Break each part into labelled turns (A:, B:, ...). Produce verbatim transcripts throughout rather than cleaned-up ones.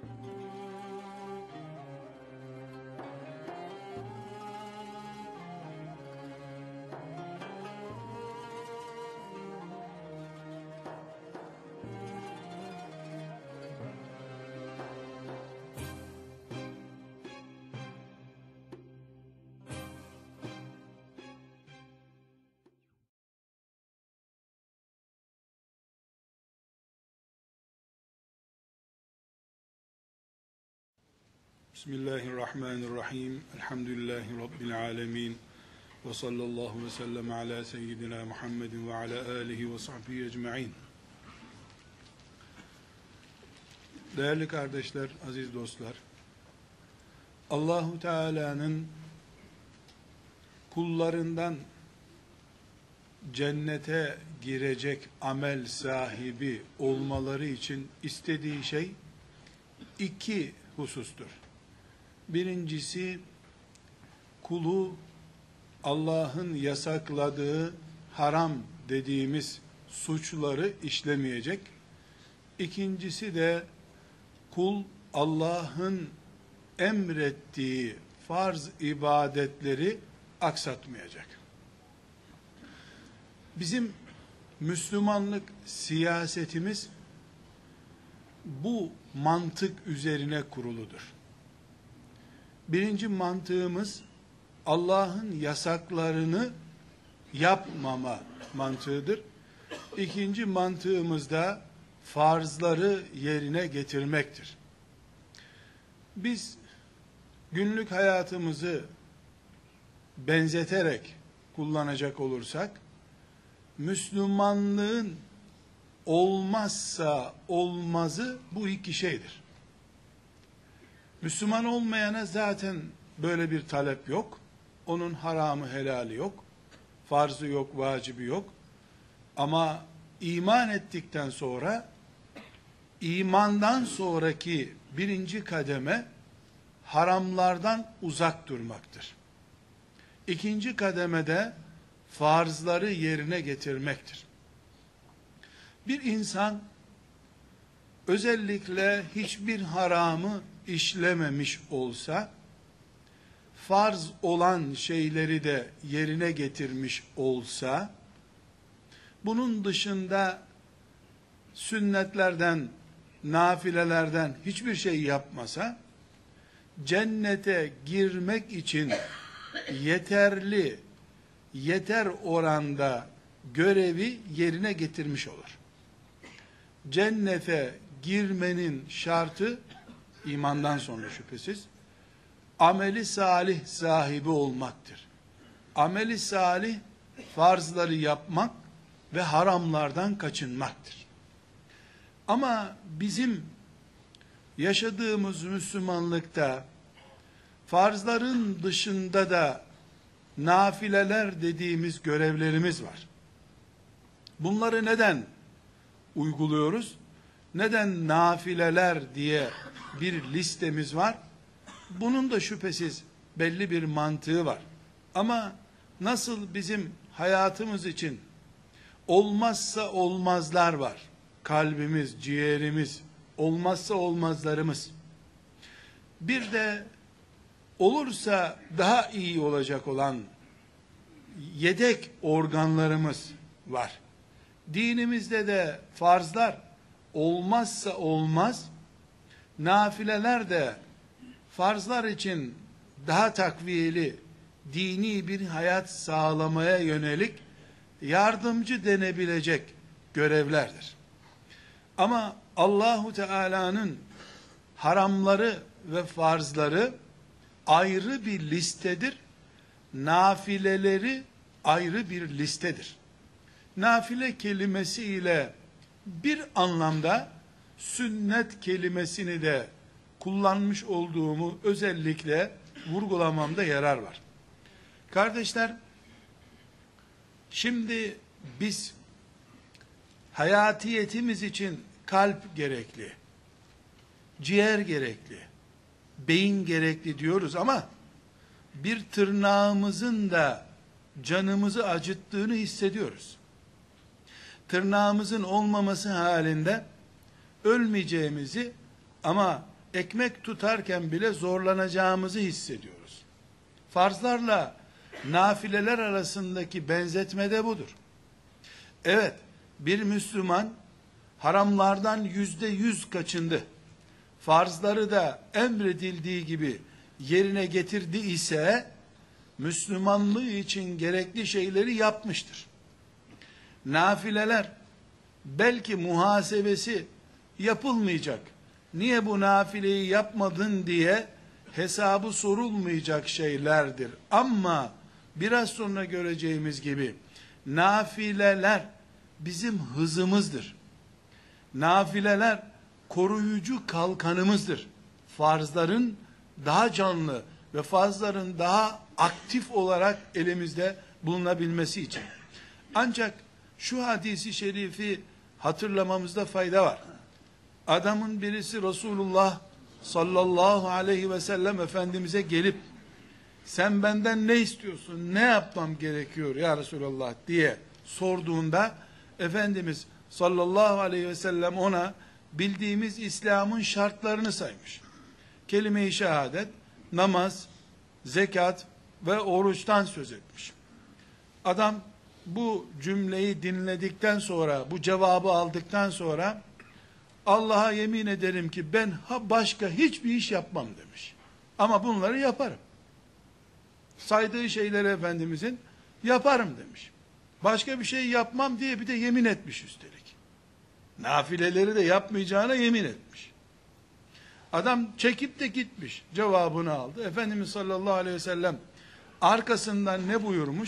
A: Bismillahirrahmanirrahim. Elhamdülillahi Rabbil alemin. Ve sallallahu ve sellem ala seyyidina Muhammedin ve ala alihi ve sahbihi ecma'in. Değerli kardeşler, aziz dostlar, Allahu Teala'nın kullarından cennete girecek amel sahibi olmaları için istediği şey iki husustur. Birincisi, kulu Allah'ın yasakladığı haram dediğimiz suçları işlemeyecek. İkincisi de kul Allah'ın emrettiği farz ibadetleri aksatmayacak. Bizim Müslümanlık siyasetimiz bu mantık üzerine kuruludur. Birinci mantığımız Allah'ın yasaklarını yapmama mantığıdır. İkinci mantığımız da farzları yerine getirmektir. Biz günlük hayatımızı benzeterek kullanacak olursak, Müslümanlığın olmazsa olmazı bu iki şeydir. Müslüman olmayana zaten böyle bir talep yok. Onun haramı helali yok. Farzı yok, vacibi yok. Ama iman ettikten sonra, imandan sonraki birinci kademe haramlardan uzak durmaktır. İkinci kademede farzları yerine getirmektir. Bir insan özellikle hiçbir haramı işlememiş olsa, farz olan şeyleri de yerine getirmiş olsa, bunun dışında sünnetlerden, nafilelerden hiçbir şey yapmasa, cennete girmek için yeterli, yeter oranda görevi yerine getirmiş olur. Cennete girmenin şartı, imandan sonra şüphesiz, ameli salih sahibi olmaktır. Ameli salih, farzları yapmak ve haramlardan kaçınmaktır. Ama bizim yaşadığımız Müslümanlıkta, farzların dışında da nafileler dediğimiz görevlerimiz var. Bunları neden uyguluyoruz? Neden nafileler diye bir listemiz var? Bunun da şüphesiz belli bir mantığı var. Ama nasıl bizim hayatımız için olmazsa olmazlar var. Kalbimiz, ciğerimiz, olmazsa olmazlarımız. Bir de olursa daha iyi olacak olan yedek organlarımız var. Dinimizde de farzlar olmazsa olmaz, nafileler de farzlar için daha takviyeli, dini bir hayat sağlamaya yönelik yardımcı denebilecek görevlerdir. Ama Allahu Teala'nın haramları ve farzları ayrı bir listedir. Nafileleri ayrı bir listedir. Nafile kelimesi ile bir anlamda sünnet kelimesini de kullanmış olduğumu özellikle vurgulamamda yarar var. Kardeşler, şimdi biz hayatiyetimiz için kalp gerekli, ciğer gerekli, beyin gerekli diyoruz ama bir tırnağımızın da canımızı acıttığını hissediyoruz. Tırnağımızın olmaması halinde ölmeyeceğimizi ama ekmek tutarken bile zorlanacağımızı hissediyoruz. Farzlarla nafileler arasındaki benzetme de budur. Evet, bir Müslüman haramlardan yüzde yüz kaçındı, farzları da emredildiği gibi yerine getirdi ise, Müslümanlığı için gerekli şeyleri yapmıştır. Nafileler, belki muhasebesi yapılmayacak, niye bu nafileyi yapmadın diye hesabı sorulmayacak şeylerdir. Ama biraz sonra göreceğimiz gibi, nafileler bizim hızımızdır. Nafileler koruyucu kalkanımızdır. Farzların daha canlı ve farzların daha aktif olarak elimizde bulunabilmesi için. Ancak şu hadisi şerifi hatırlamamızda fayda var. Adamın birisi Resulullah sallallahu aleyhi ve sellem Efendimiz'e gelip, sen benden ne istiyorsun, ne yapmam gerekiyor ya Resulullah diye sorduğunda, Efendimiz sallallahu aleyhi ve sellem ona bildiğimiz İslam'ın şartlarını saymış. Kelime-i şehadet, namaz, zekat ve oruçtan söz etmiş. Adam bu cümleyi dinledikten sonra, bu cevabı aldıktan sonra, Allah'a yemin ederim ki ben ha başka hiçbir iş yapmam demiş. Ama bunları yaparım. Saydığı şeyleri Efendimizin yaparım demiş. Başka bir şey yapmam diye bir de yemin etmiş üstelik. Nafileleri de yapmayacağına yemin etmiş. Adam çekip de gitmiş. Cevabını aldı. Efendimiz sallallahu aleyhi ve sellem arkasından ne buyurmuş?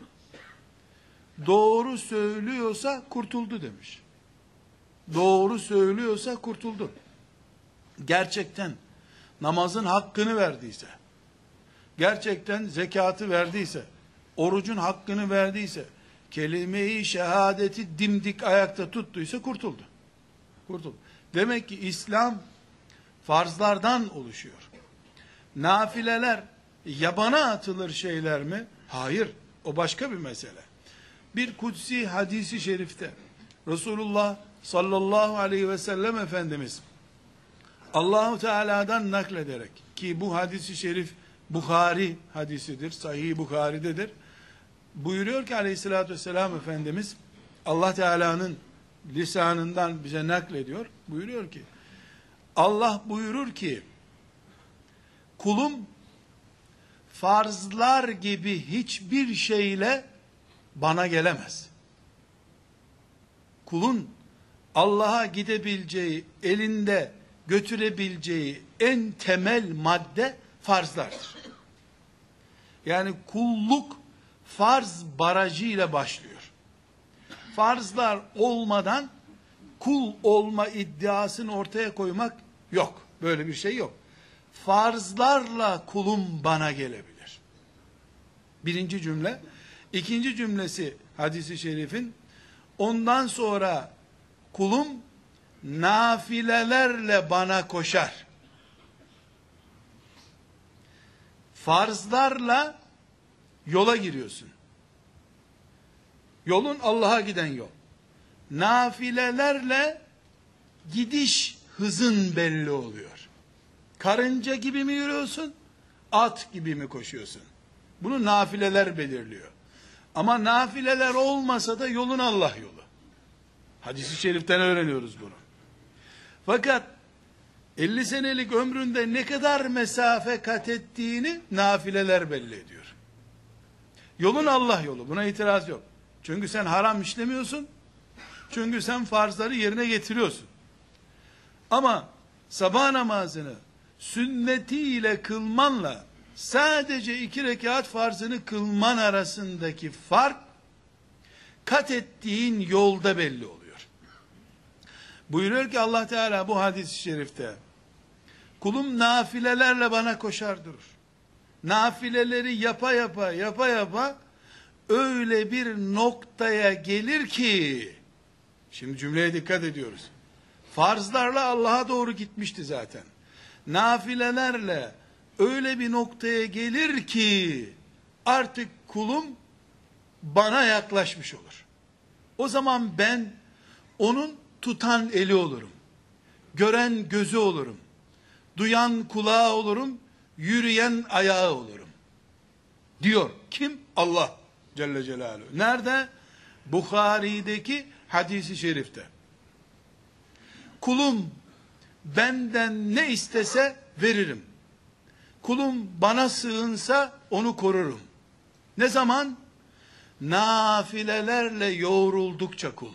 A: Doğru söylüyorsa kurtuldu demiş. Doğru söylüyorsa kurtuldu. Gerçekten namazın hakkını verdiyse, gerçekten zekatı verdiyse, orucun hakkını verdiyse, kelime-i şehadeti dimdik ayakta tuttuysa kurtuldu. Kurtuldu. Demek ki İslam farzlardan oluşuyor. Nafileler yabana atılır şeyler mi? Hayır. O başka bir mesele. Bir kutsi hadisi şerifte Resulullah sallallahu aleyhi ve sellem Efendimiz Allah-u Teala'dan naklederek, ki bu hadisi şerif Bukhari hadisidir, Sahih Bukhari'dedir, buyuruyor ki aleyhissalatü vesselam Efendimiz, Allah Teala'nın lisanından bize naklediyor, buyuruyor ki, Allah buyurur ki, kulum farzlar gibi hiçbir şeyle bana gelemez. Kulun Allah'a gidebileceği, elinde götürebileceği en temel madde farzlardır. Yani kulluk farz barajıyla başlıyor. Farzlar olmadan kul olma iddiasını ortaya koymak yok. Böyle bir şey yok. Farzlarla kulum bana gelebilir. Birinci cümle. İkinci cümlesi hadisi şerifin, ondan sonra kulum nafilelerle bana koşar. Farzlarla yola giriyorsun. Yolun Allah'a giden yol. Nafilelerle gidiş hızın belli oluyor. Karınca gibi mi yürüyorsun, at gibi mi koşuyorsun? Bunu nafileler belirliyor. Ama nafileler olmasa da yolun Allah yolu. Hadis-i şeriften öğreniyoruz bunu. Fakat elli senelik ömründe ne kadar mesafe kat ettiğini nafileler belli ediyor. Yolun Allah yolu. Buna itiraz yok. Çünkü sen haram işlemiyorsun. Çünkü sen farzları yerine getiriyorsun. Ama sabah namazını sünnetiyle kılmanla sadece iki rekat farzını kılman arasındaki fark, kat ettiğin yolda belli oluyor. Buyuruyor ki Allah Teala bu hadis-i şerifte, kulum nafilelerle bana koşar durur. Nafileleri yapa yapa yapa yapa öyle bir noktaya gelir ki, şimdi cümleye dikkat ediyoruz. Farzlarla Allah'a doğru gitmişti zaten. Nafilelerle öyle bir noktaya gelir ki artık kulum bana yaklaşmış olur. O zaman ben onun tutan eli olurum. Gören gözü olurum. duyan kulağı olurum, yürüyen ayağı olurum. Diyor. Kim? Allah Celle Celaluhu. Nerede? Bukhari'deki hadisi şerifte. Kulum benden ne istese veririm. Kulum bana sığınsa onu korurum. Ne zaman? Nafilelerle yoğruldukça kul.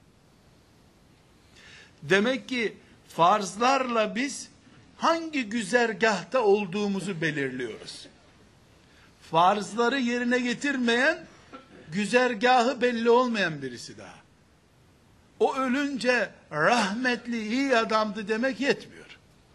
A: Demek ki farzlarla biz hangi güzergahta olduğumuzu belirliyoruz. Farzları yerine getirmeyen, güzergahı belli olmayan birisi daha. O ölünce rahmetli iyi adamdı demek yetmiyor.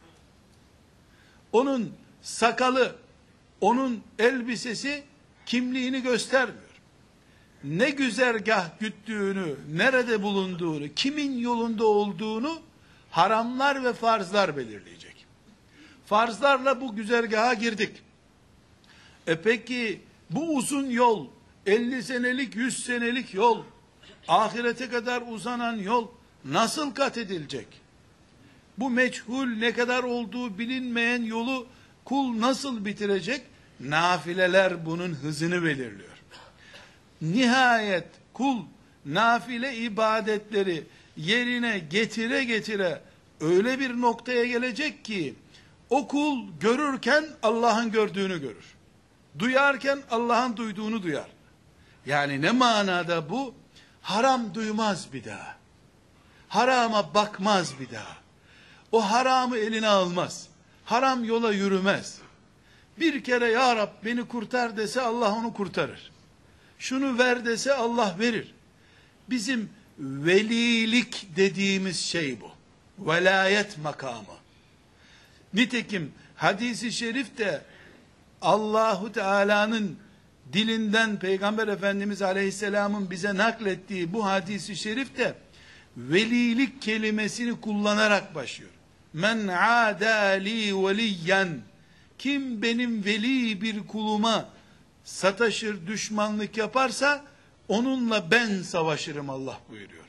A: Onun sakalı, onun elbisesi kimliğini göstermiyor. Ne güzergah güttüğünü, nerede bulunduğunu, kimin yolunda olduğunu haramlar ve farzlar belirleyecek. Farzlarla bu güzergaha girdik. E peki bu uzun yol, elli senelik, yüz senelik yol, ahirete kadar uzanan yol nasıl kat edilecek? Bu meçhul, ne kadar olduğu bilinmeyen yolu kul nasıl bitirecek? Nafileler bunun hızını belirliyor. Nihayet kul nafile ibadetleri yerine getire getire öyle bir noktaya gelecek ki o kul görürken Allah'ın gördüğünü görür. Duyarken Allah'ın duyduğunu duyar. Yani ne manada bu? Haram duymaz bir daha. Harama bakmaz bir daha. O haramı eline almaz. Haram yola yürümez. Bir kere ya Rab beni kurtar dese Allah onu kurtarır. Şunu ver dese Allah verir. Bizim velilik dediğimiz şey bu. Velayet makamı. Nitekim hadisi şerifte Allahu Teala'nın dilinden Peygamber Efendimiz Aleyhisselam'ın bize naklettiği bu hadisi şerifte velilik kelimesini kullanarak başlıyor. Men adali veliyen, kim benim veli bir kuluma sataşır, düşmanlık yaparsa onunla ben savaşırım Allah buyuruyor.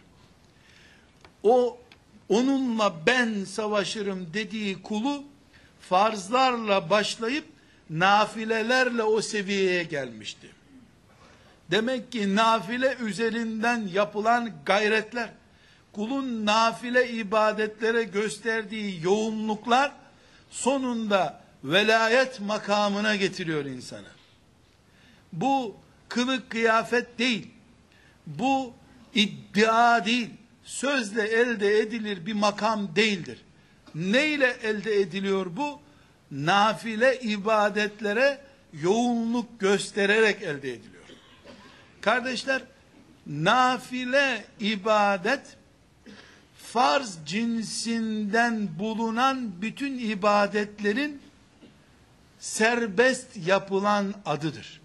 A: O onunla ben savaşırım dediği kulu farzlarla başlayıp nafilelerle o seviyeye gelmişti. Demek ki nafile üzerinden yapılan gayretler, kulun nafile ibadetlere gösterdiği yoğunluklar sonunda velayet makamına getiriyor insanı. Bu kılık kıyafet değil, bu iddia değil, sözle elde edilir bir makam değildir. Neyle elde ediliyor bu? Nafile ibadetlere yoğunluk göstererek elde ediliyor. Kardeşler, nafile ibadet, farz cinsinden bulunan bütün ibadetlerin serbest yapılan adıdır.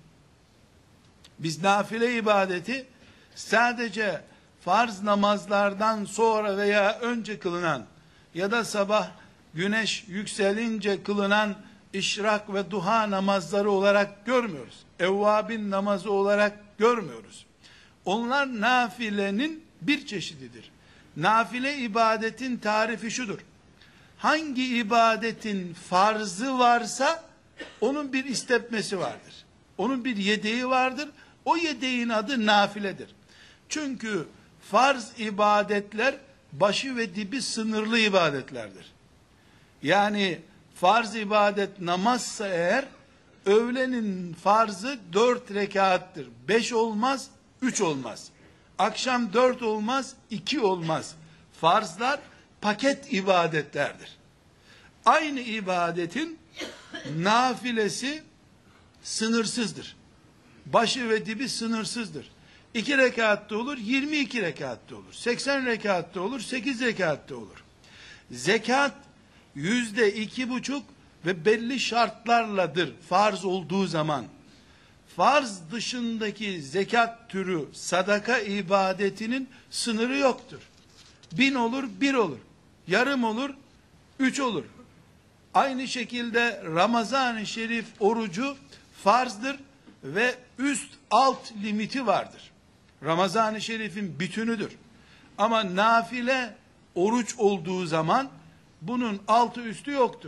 A: Biz nafile ibadeti sadece farz namazlardan sonra veya önce kılınan ya da sabah güneş yükselince kılınan işrak ve duha namazları olarak görmüyoruz. Evvabin namazı olarak görmüyoruz. Onlar nafilenin bir çeşididir. Nafile ibadetin tarifi şudur: hangi ibadetin farzı varsa onun bir istepmesi vardır. Onun bir yedeği vardır. O yedeğin adı nafiledir. Çünkü farz ibadetler başı ve dibi sınırlı ibadetlerdir. Yani farz ibadet namazsa eğer, öğlenin farzı dört rekattır. Beş olmaz, üç olmaz. Akşam dört olmaz, iki olmaz. Farzlar paket ibadetlerdir. Aynı ibadetin nafilesi sınırsızdır. Başı ve dibi sınırsızdır. iki rekatta olur, yirmi iki rekatta olur. seksen rekatta olur, sekiz rekatta olur. Zekat yüzde iki buçuk ve belli şartlarladır farz olduğu zaman. Farz dışındaki zekat türü sadaka ibadetinin sınırı yoktur. Bin olur, bir olur. Yarım olur, üç olur. Aynı şekilde Ramazan-ı Şerif orucu farzdır ve üst alt limiti vardır. Ramazan-ı Şerif'in bütünüdür. Ama nafile oruç olduğu zaman bunun altı üstü yoktur.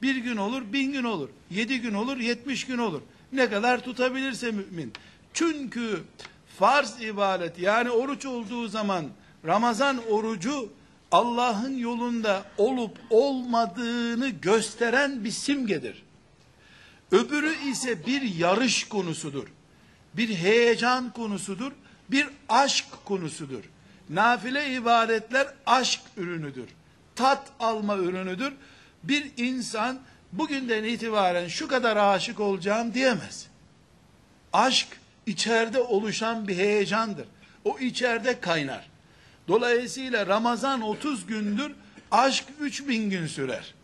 A: Bir gün olur, bin gün olur. Yedi gün olur, yetmiş gün olur. Ne kadar tutabilirse mümin. Çünkü farz ibadet, yani oruç olduğu zaman Ramazan orucu Allah'ın yolunda olup olmadığını gösteren bir simgedir. Öbürü ise bir yarış konusudur. Bir heyecan konusudur. Bir aşk konusudur. Nafile ibadetler aşk ürünüdür. Tat alma ürünüdür. Bir insan bugünden itibaren şu kadar aşık olacağım diyemez. Aşk içeride oluşan bir heyecandır. O içeride kaynar. Dolayısıyla Ramazan otuz gündür, aşk üç bin gün sürer.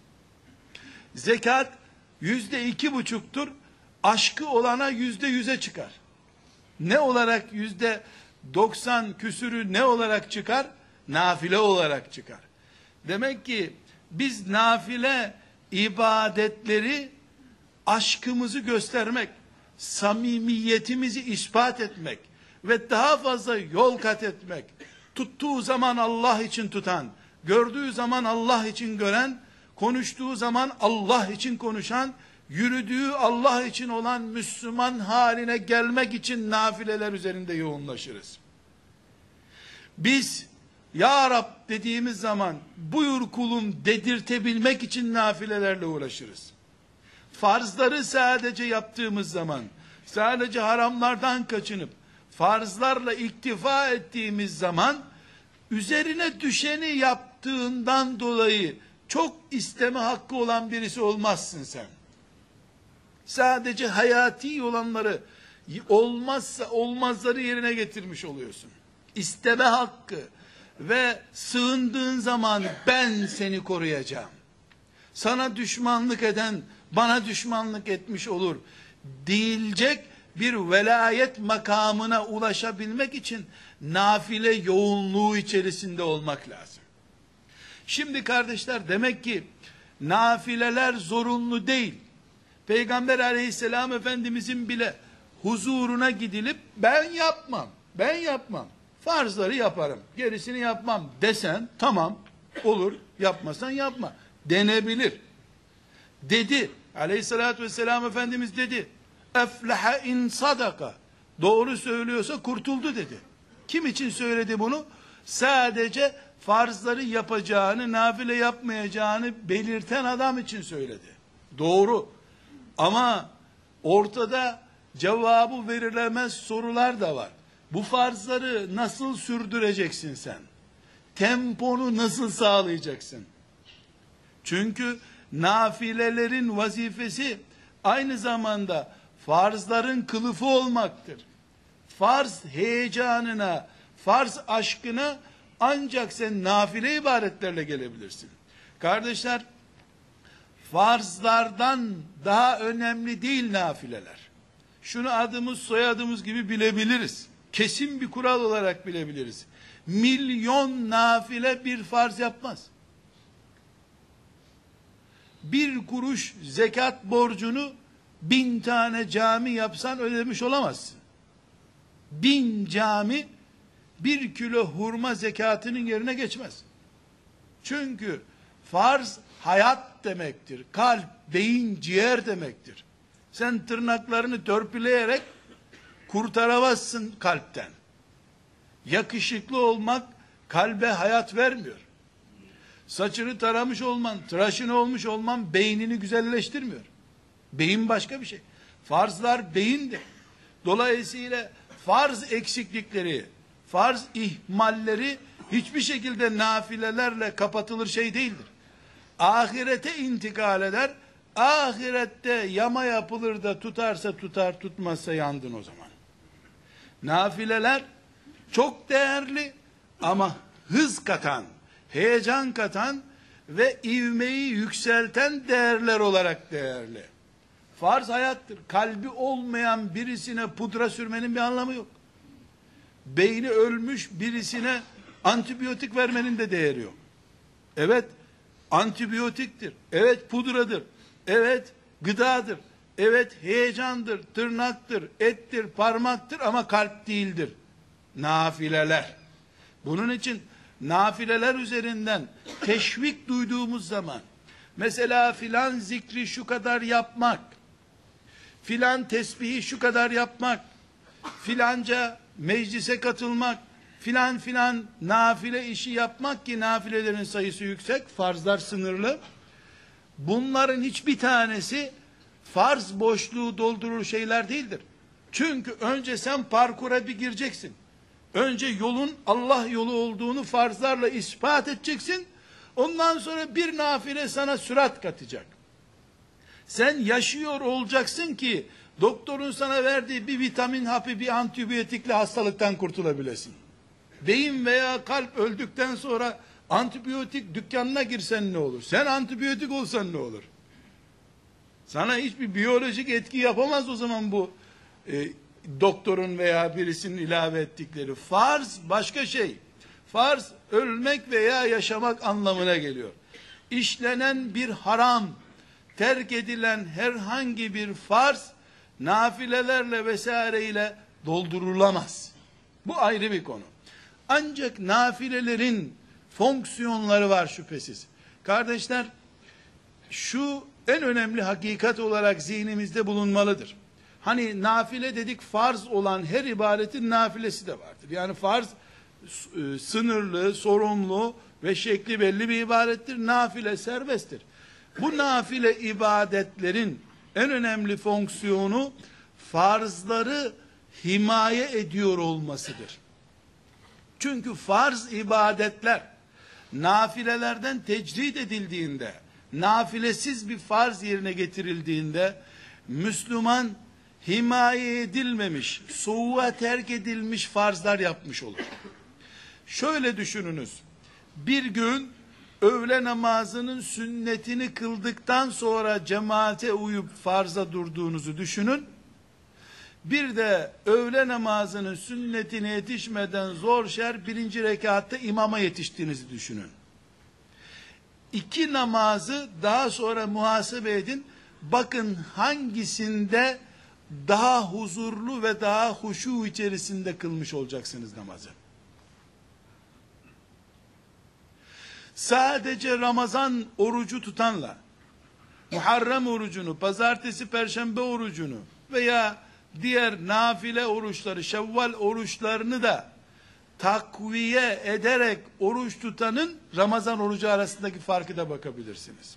A: Zekat yüzde iki buçuktur, aşkı olana yüzde yüze çıkar. Ne olarak yüzde doksan küsürü ne olarak çıkar? Nafile olarak çıkar. Demek ki biz nafile ibadetleri aşkımızı göstermek, samimiyetimizi ispat etmek ve daha fazla yol kat etmek, tuttuğu zaman Allah için tutan, gördüğü zaman Allah için gören, konuştuğu zaman Allah için konuşan, yürüdüğü Allah için olan Müslüman haline gelmek için nafileler üzerinde yoğunlaşırız. Biz Ya Rab dediğimiz zaman buyur kulum dedirtebilmek için nafilelerle uğraşırız. Farzları sadece yaptığımız zaman, sadece haramlardan kaçınıp farzlarla iktifa ettiğimiz zaman, üzerine düşeni yaptığından dolayı çok isteme hakkı olan birisi olmazsın sen. Sadece hayati olanları, olmazsa olmazları yerine getirmiş oluyorsun. İsteme hakkı ve sığındığın zaman ben seni koruyacağım. Sana düşmanlık eden bana düşmanlık etmiş olur değilecek bir velayet makamına ulaşabilmek için nafile yoğunluğu içerisinde olmak lazım. Şimdi kardeşler, demek ki nafileler zorunlu değil. Peygamber aleyhisselam efendimizin bile huzuruna gidilip ben yapmam, ben yapmam, farzları yaparım, gerisini yapmam desen tamam olur, yapmasan yapma denebilir. Dedi aleyhissalatü vesselam Efendimiz dedi, efleha in sadaka, doğru söylüyorsa kurtuldu dedi. Kim için söyledi bunu? Sadece farzları yapacağını, nafile yapmayacağını belirten adam için söyledi. Doğru. Ama ortada cevabı verilemez sorular da var. Bu farzları nasıl sürdüreceksin sen? Temponu nasıl sağlayacaksın? Çünkü nafilelerin vazifesi aynı zamanda farzların kılıfı olmaktır. Farz heyecanına, farz aşkına ancak sen nafile ibadetlerle gelebilirsin. Kardeşler, farzlardan daha önemli değil nafileler. Şunu adımız soyadımız gibi bilebiliriz. Kesin bir kural olarak bilebiliriz. Milyon nafile bir farz yapmaz. Bir kuruş zekat borcunu bin tane cami yapsan ödemiş olamazsın. Bin cami bir kilo hurma zekatının yerine geçmez. Çünkü farz hayat demektir. Kalp, beyin, ciğer demektir. Sen tırnaklarını törpüleyerek kurtaramazsın kalpten. Yakışıklı olmak kalbe hayat vermiyor. Saçını taramış olman, tıraşın olmuş olman beynini güzelleştirmiyor. Beyin başka bir şey. Farzlar beyindir. Dolayısıyla farz eksiklikleri, farz ihmalleri hiçbir şekilde nafilelerle kapatılır şey değildir. Ahirete intikal eder, ahirette yama yapılır da tutarsa tutar, tutmazsa yandın o zaman. Nafileler çok değerli ama hız katan, heyecan katan ve ivmeyi yükselten değerler olarak değerli. Farz hayattır. Kalbi olmayan birisine pudra sürmenin bir anlamı yok. Beyni ölmüş birisine antibiyotik vermenin de değeri yok. Evet, antibiyotiktir. Evet, pudradır. Evet, gıdadır. Evet, heyecandır, tırnaktır, ettir, parmaktır ama kalp değildir. Nafileler. Bunun için nafileler üzerinden teşvik duyduğumuz zaman, Mesela filan zikri şu kadar yapmak, filan tesbihi şu kadar yapmak, filanca meclise katılmak, filan filan nafile işi yapmak ki nafilelerin sayısı yüksek, farzlar sınırlı. Bunların hiçbir tanesi farz boşluğu doldurur şeyler değildir. Çünkü önce sen parkura bir gireceksin. Önce yolun Allah yolu olduğunu farzlarla ispat edeceksin. Ondan sonra bir nafile sana sürat katacak. Sen yaşıyor olacaksın ki doktorun sana verdiği bir vitamin hapı, bir antibiyotikle hastalıktan kurtulabilesin. Beyin veya kalp öldükten sonra antibiyotik dükkanına girsen ne olur? Sen antibiyotik olsan ne olur? Sana hiçbir biyolojik etki yapamaz o zaman bu e, doktorun veya birisinin ilave ettikleri. Farz başka şey. Farz ölmek veya yaşamak anlamına geliyor. İşlenen bir haram, terk edilen herhangi bir farz, nafilelerle vesaireyle doldurulamaz. Bu ayrı bir konu. Ancak nafilelerin fonksiyonları var şüphesiz. Kardeşler, şu en önemli hakikat olarak zihnimizde bulunmalıdır. Hani nafile dedik, farz olan her ibadetin nafilesi de vardır. Yani farz e, sınırlı, sorumlu ve şekli belli bir ibadettir. Nafile serbesttir. Bu nafile ibadetlerin en önemli fonksiyonu farzları himaye ediyor olmasıdır. Çünkü farz ibadetler nafilelerden tecrid edildiğinde, nafilesiz bir farz yerine getirildiğinde, Müslüman himaye edilmemiş, soğuğa terk edilmiş farzlar yapmış olur. Şöyle düşününüz, bir gün öğle namazının sünnetini kıldıktan sonra cemaate uyup farza durduğunuzu düşünün. Bir de öğle namazının sünnetine yetişmeden zor şer birinci rekatta imama yetiştiğinizi düşünün. İki namazı daha sonra muhasebe edin. Bakın hangisinde daha huzurlu ve daha huşu içerisinde kılmış olacaksınız namazı. Sadece Ramazan orucu tutanla, Muharrem orucunu, pazartesi, perşembe orucunu veya diğer nafile oruçları, Şevval oruçlarını da takviye ederek oruç tutanın Ramazan orucu arasındaki farkı da bakabilirsiniz.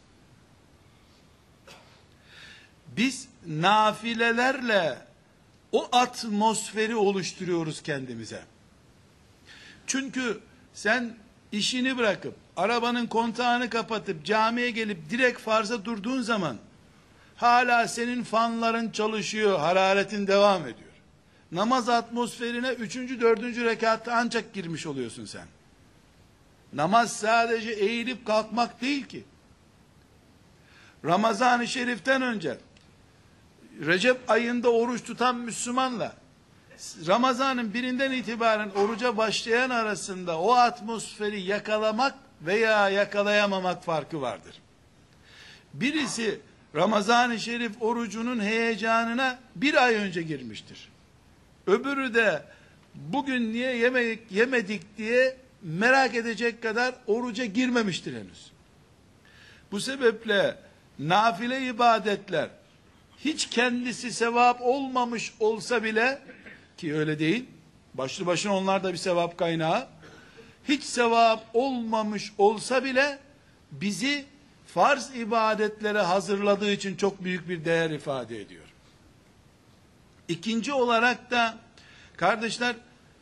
A: Biz nafilelerle o atmosferi oluşturuyoruz kendimize. Çünkü sen işini bırakıp, arabanın kontağını kapatıp, camiye gelip direkt farza durduğun zaman, hala senin fanların çalışıyor, hararetin devam ediyor. Namaz atmosferine üçüncü, dördüncü rekatta ancak girmiş oluyorsun sen. Namaz sadece eğilip kalkmak değil ki. Ramazan-ı Şerif'ten önce, Recep ayında oruç tutan Müslümanla, Ramazan'ın birinden itibaren oruca başlayan arasında o atmosferi yakalamak veya yakalayamamak farkı vardır. Birisi Ramazan-ı Şerif orucunun heyecanına bir ay önce girmiştir. Öbürü de bugün niye yemedik, yemedik diye merak edecek kadar oruca girmemiştir henüz. Bu sebeple nafile ibadetler hiç kendisi sevap olmamış olsa bile, ki öyle değil, başlı başına onlar da bir sevap kaynağı, hiç sevap olmamış olsa bile bizi farz ibadetlere hazırladığı için çok büyük bir değer ifade ediyor. İkinci olarak da kardeşler,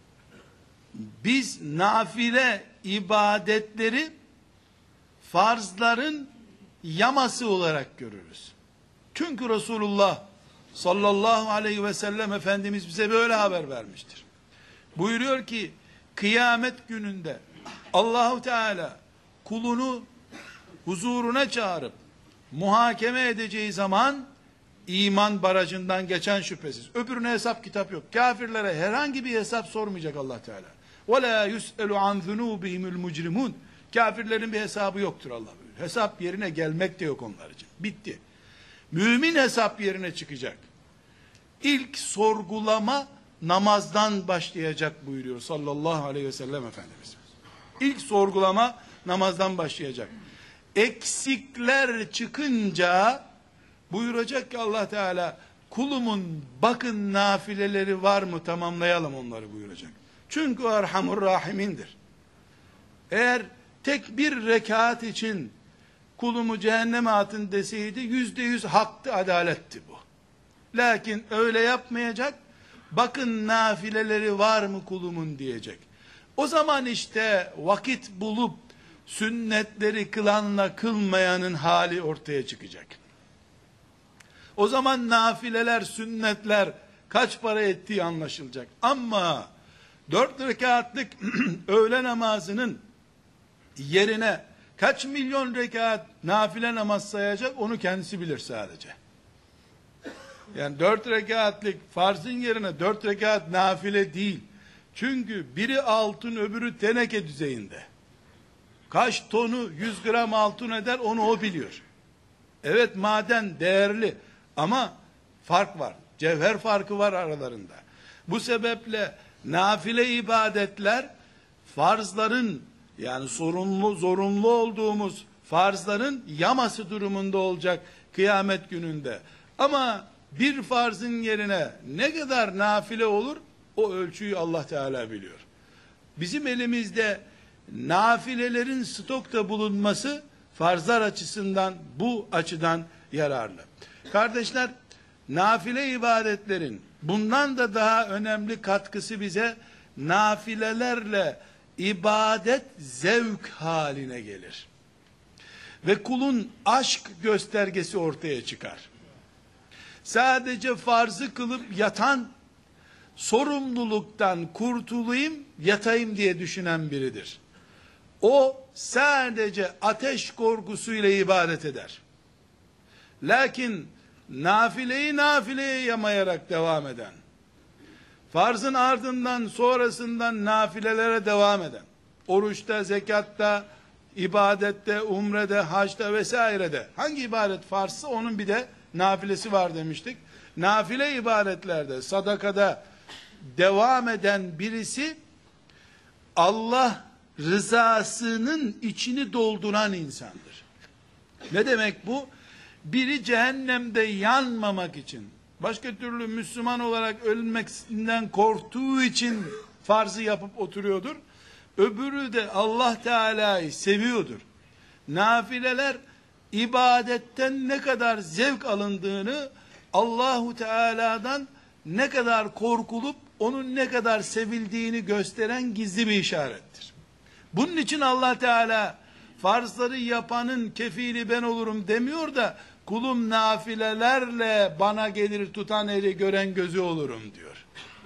A: biz nafile ibadetleri farzların yaması olarak görürüz. Çünkü Resulullah sallallahu aleyhi ve sellem Efendimiz bize böyle haber vermiştir. Buyuruyor ki, kıyamet gününde Allahu Teala kulunu huzuruna çağırıp muhakeme edeceği zaman iman barajından geçen şüphesiz. Öbürüne hesap kitap yok. Kafirlere herhangi bir hesap sormayacak Allah Teala. وَلَا يُسْأَلُ عَنْ ذُنُوبِهِمُ الْمُجْرِمُونَ. Kafirlerin bir hesabı yoktur Allah buyuruyor. Hesap yerine gelmek de yok onlar için. Bitti. Mümin hesap yerine çıkacak. İlk sorgulama namazdan başlayacak buyuruyor sallallahu aleyhi ve sellem Efendimiz. İlk sorgulama namazdan başlayacak. eksikler çıkınca buyuracak ki Allah Teala, kulumun bakın nafileleri var mı, tamamlayalım onları buyuracak. Çünkü o Erhamur Rahimindir. Eğer tek bir rekat için kulumu cehenneme atın deseydi, yüzde yüz haktı, adaletti bu. Lakin öyle yapmayacak, bakın nafileleri var mı kulumun diyecek. O zaman işte vakit bulup sünnetleri kılanla kılmayanın hali ortaya çıkacak. O zaman nafileler, sünnetler kaç para ettiği anlaşılacak. Ama dört rekatlık öğle namazının yerine kaç milyon rekat nafile namaz sayacak, onu kendisi bilir sadece. Yani dört rekatlık farzın yerine dört rekat nafile değil. Çünkü biri altın, öbürü teneke düzeyinde. Kaç tonu yüz gram altın eder, onu o biliyor. Evet, maden değerli ama fark var. Cevher farkı var aralarında. Bu sebeple nafile ibadetler farzların, yani sorumlu zorunlu olduğumuz farzların yaması durumunda olacak kıyamet gününde. Ama bir farzın yerine ne kadar nafile olur, o ölçüyü Allah Teala biliyor. Bizim elimizde nafilelerin stokta bulunması farzlar açısından, bu açıdan yararlı. Kardeşler, nafile ibadetlerin bundan da daha önemli katkısı bize, nafilelerle ibadet zevk haline gelir. Ve kulun aşk göstergesi ortaya çıkar. Sadece farzı kılıp yatan, sorumluluktan kurtulayım, yatayım diye düşünen biridir. O sadece ateş korkusuyla ibadet eder. Lakin nafileyi nafileye yamayarak devam eden, farzın ardından sonrasından nafilelere devam eden, oruçta, zekatta, ibadette, umrede, haçta vesairede, hangi ibadet farzsa onun bir de nafilesi var demiştik. Nafile ibadetlerde, sadakada devam eden birisi, Allah rızasının içini dolduran insandır. Ne demek bu? Biri cehennemde yanmamak için, başka türlü Müslüman olarak ölmesinden korktuğu için farzı yapıp oturuyordur. Öbürü de Allah Teala'yı seviyordur. Nafileler, ibadetten ne kadar zevk alındığını, Allahu Teala'dan ne kadar korkulup onun ne kadar sevildiğini gösteren gizli bir işarettir. Bunun için Allah Teala farzları yapanın kefili ben olurum demiyor da, kulum nafilelerle bana gelir tutan eli gören gözü olurum diyor.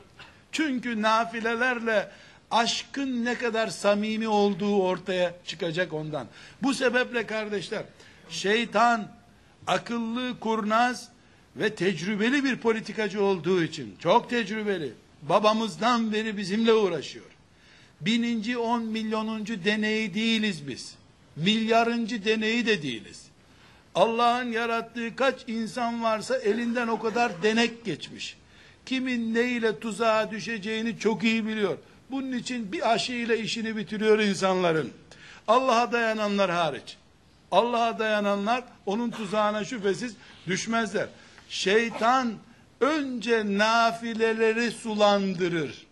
A: Çünkü nafilelerle aşkın ne kadar samimi olduğu ortaya çıkacak ondan. Bu sebeple kardeşler, şeytan akıllı, kurnaz ve tecrübeli bir politikacı olduğu için, çok tecrübeli, babamızdan beri bizimle uğraşıyor. Bininci, on milyonuncu deneyi değiliz biz. Milyarıncı deneyi de değiliz. Allah'ın yarattığı kaç insan varsa elinden o kadar denek geçmiş. Kimin neyle tuzağa düşeceğini çok iyi biliyor. Bunun için bir aşıyla işini bitiriyor insanların. Allah'a dayananlar hariç. Allah'a dayananlar onun tuzağına şüphesiz düşmezler. Şeytan önce nafileleri sulandırır.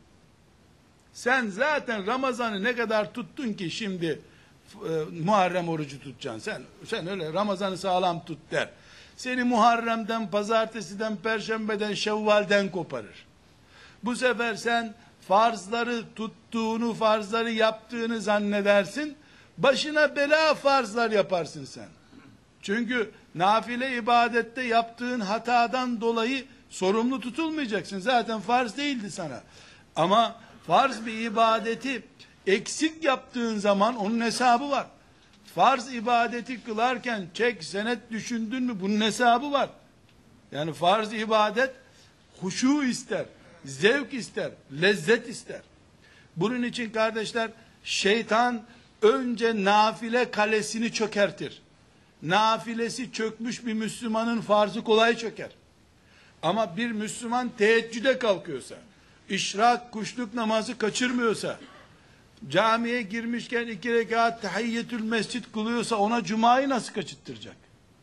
A: Sen zaten Ramazan'ı ne kadar tuttun ki şimdi e, Muharrem orucu tutacaksın. Sen sen öyle Ramazan'ı sağlam tut der. Seni Muharrem'den, pazartesiden, perşembeden, şevvalden koparır. Bu sefer sen farzları tuttuğunu, farzları yaptığını zannedersin. Başına bela farzlar yaparsın sen. Çünkü nafile ibadette yaptığın hatadan dolayı sorumlu tutulmayacaksın. Zaten farz değildi sana. Ama farz bir ibadeti eksik yaptığın zaman onun hesabı var. Farz ibadeti kılarken çek senet düşündün mü, bunun hesabı var. Yani farz ibadet huşu ister, zevk ister, lezzet ister. Bunun için kardeşler, şeytan önce nafile kalesini çökertir. Nafilesi çökmüş bir Müslümanın farzı kolay çöker. Ama bir Müslüman teheccüde kalkıyorsa, işrak, kuşluk namazı kaçırmıyorsa, camiye girmişken iki rekat tahiyyetül mescid kılıyorsa ona cumayı nasıl kaçırttıracak?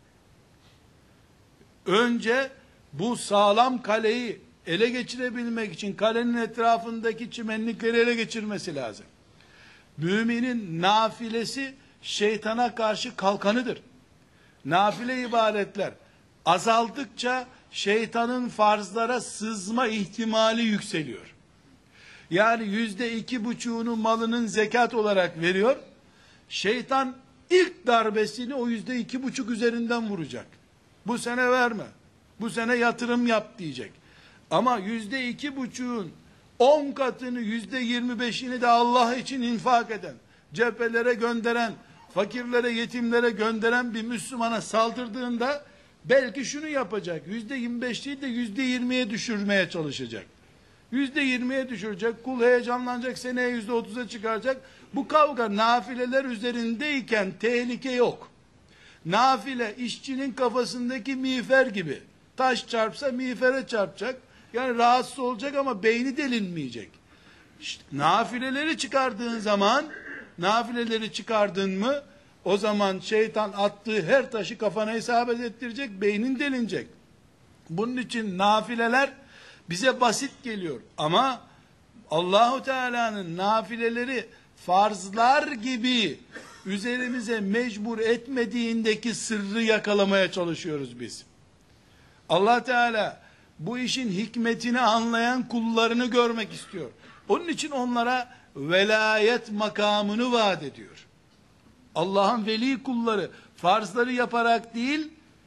A: Önce bu sağlam kaleyi ele geçirebilmek için kalenin etrafındaki çimenlikleri ele geçirmesi lazım. Müminin nafilesi şeytana karşı kalkanıdır. Nafile ibadetler azaldıkça şeytanın farzlara sızma ihtimali yükseliyor. Yani yüzde iki buçuğunu malının zekat olarak veriyor. Şeytan ilk darbesini o yüzde iki buçuk üzerinden vuracak. Bu sene verme. Bu sene yatırım yap diyecek. Ama yüzde iki buçuğun on katını, yüzde yirmi beşini de Allah için infak eden, cephelere gönderen, fakirlere, yetimlere gönderen bir Müslümana saldırdığında belki şunu yapacak. Yüzde yirmi beş değil de yüzde yirmiye düşürmeye çalışacak. Yüzde yirmiye düşürecek. Kul heyecanlanacak. Seneye yüzde otuza çıkaracak. Bu kavga nafileler üzerindeyken tehlike yok. Nafile işçinin kafasındaki miğfer gibi. Taş çarpsa miğfere çarpacak. Yani rahatsız olacak ama beyni delinmeyecek. İşte nafileleri çıkardığın zaman, nafileleri çıkardın mı, o zaman şeytan attığı her taşı kafana isabet ettirecek, beynin delinecek. Bunun için nafileler bize basit geliyor. Ama Allahu Teala'nın nafileleri farzlar gibi üzerimize mecbur etmediğindeki sırrı yakalamaya çalışıyoruz biz. Allah Teala bu işin hikmetini anlayan kullarını görmek istiyor. Onun için onlara velayet makamını vaat ediyor. Allah'ın veli kulları farzları yaparak değil,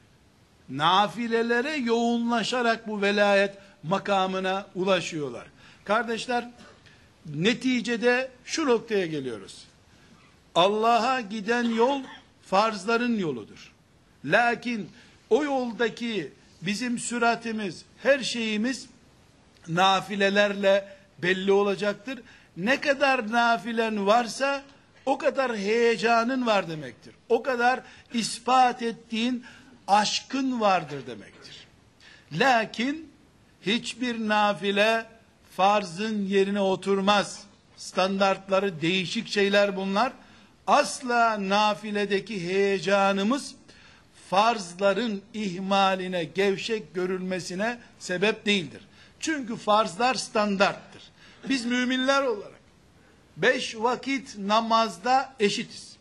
A: nafilelere yoğunlaşarak bu velayet makamına ulaşıyorlar. Kardeşler, neticede şu noktaya geliyoruz. Allah'a giden yol farzların yoludur. Lakin o yoldaki bizim süratimiz, her şeyimiz nafilelerle belli olacaktır. Ne kadar nafilen varsa o kadar heyecanın var demektir. O kadar ispat ettiğin aşkın vardır demektir. Lakin hiçbir nafile farzın yerine oturmaz. Standartları değişik şeyler bunlar. Asla nafiledeki heyecanımız farzların ihmaline, gevşek görülmesine sebep değildir. Çünkü farzlar standarttır. Biz müminler olarak beş vakit namazda eşitiz.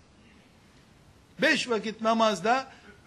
A: Beş vakit namazda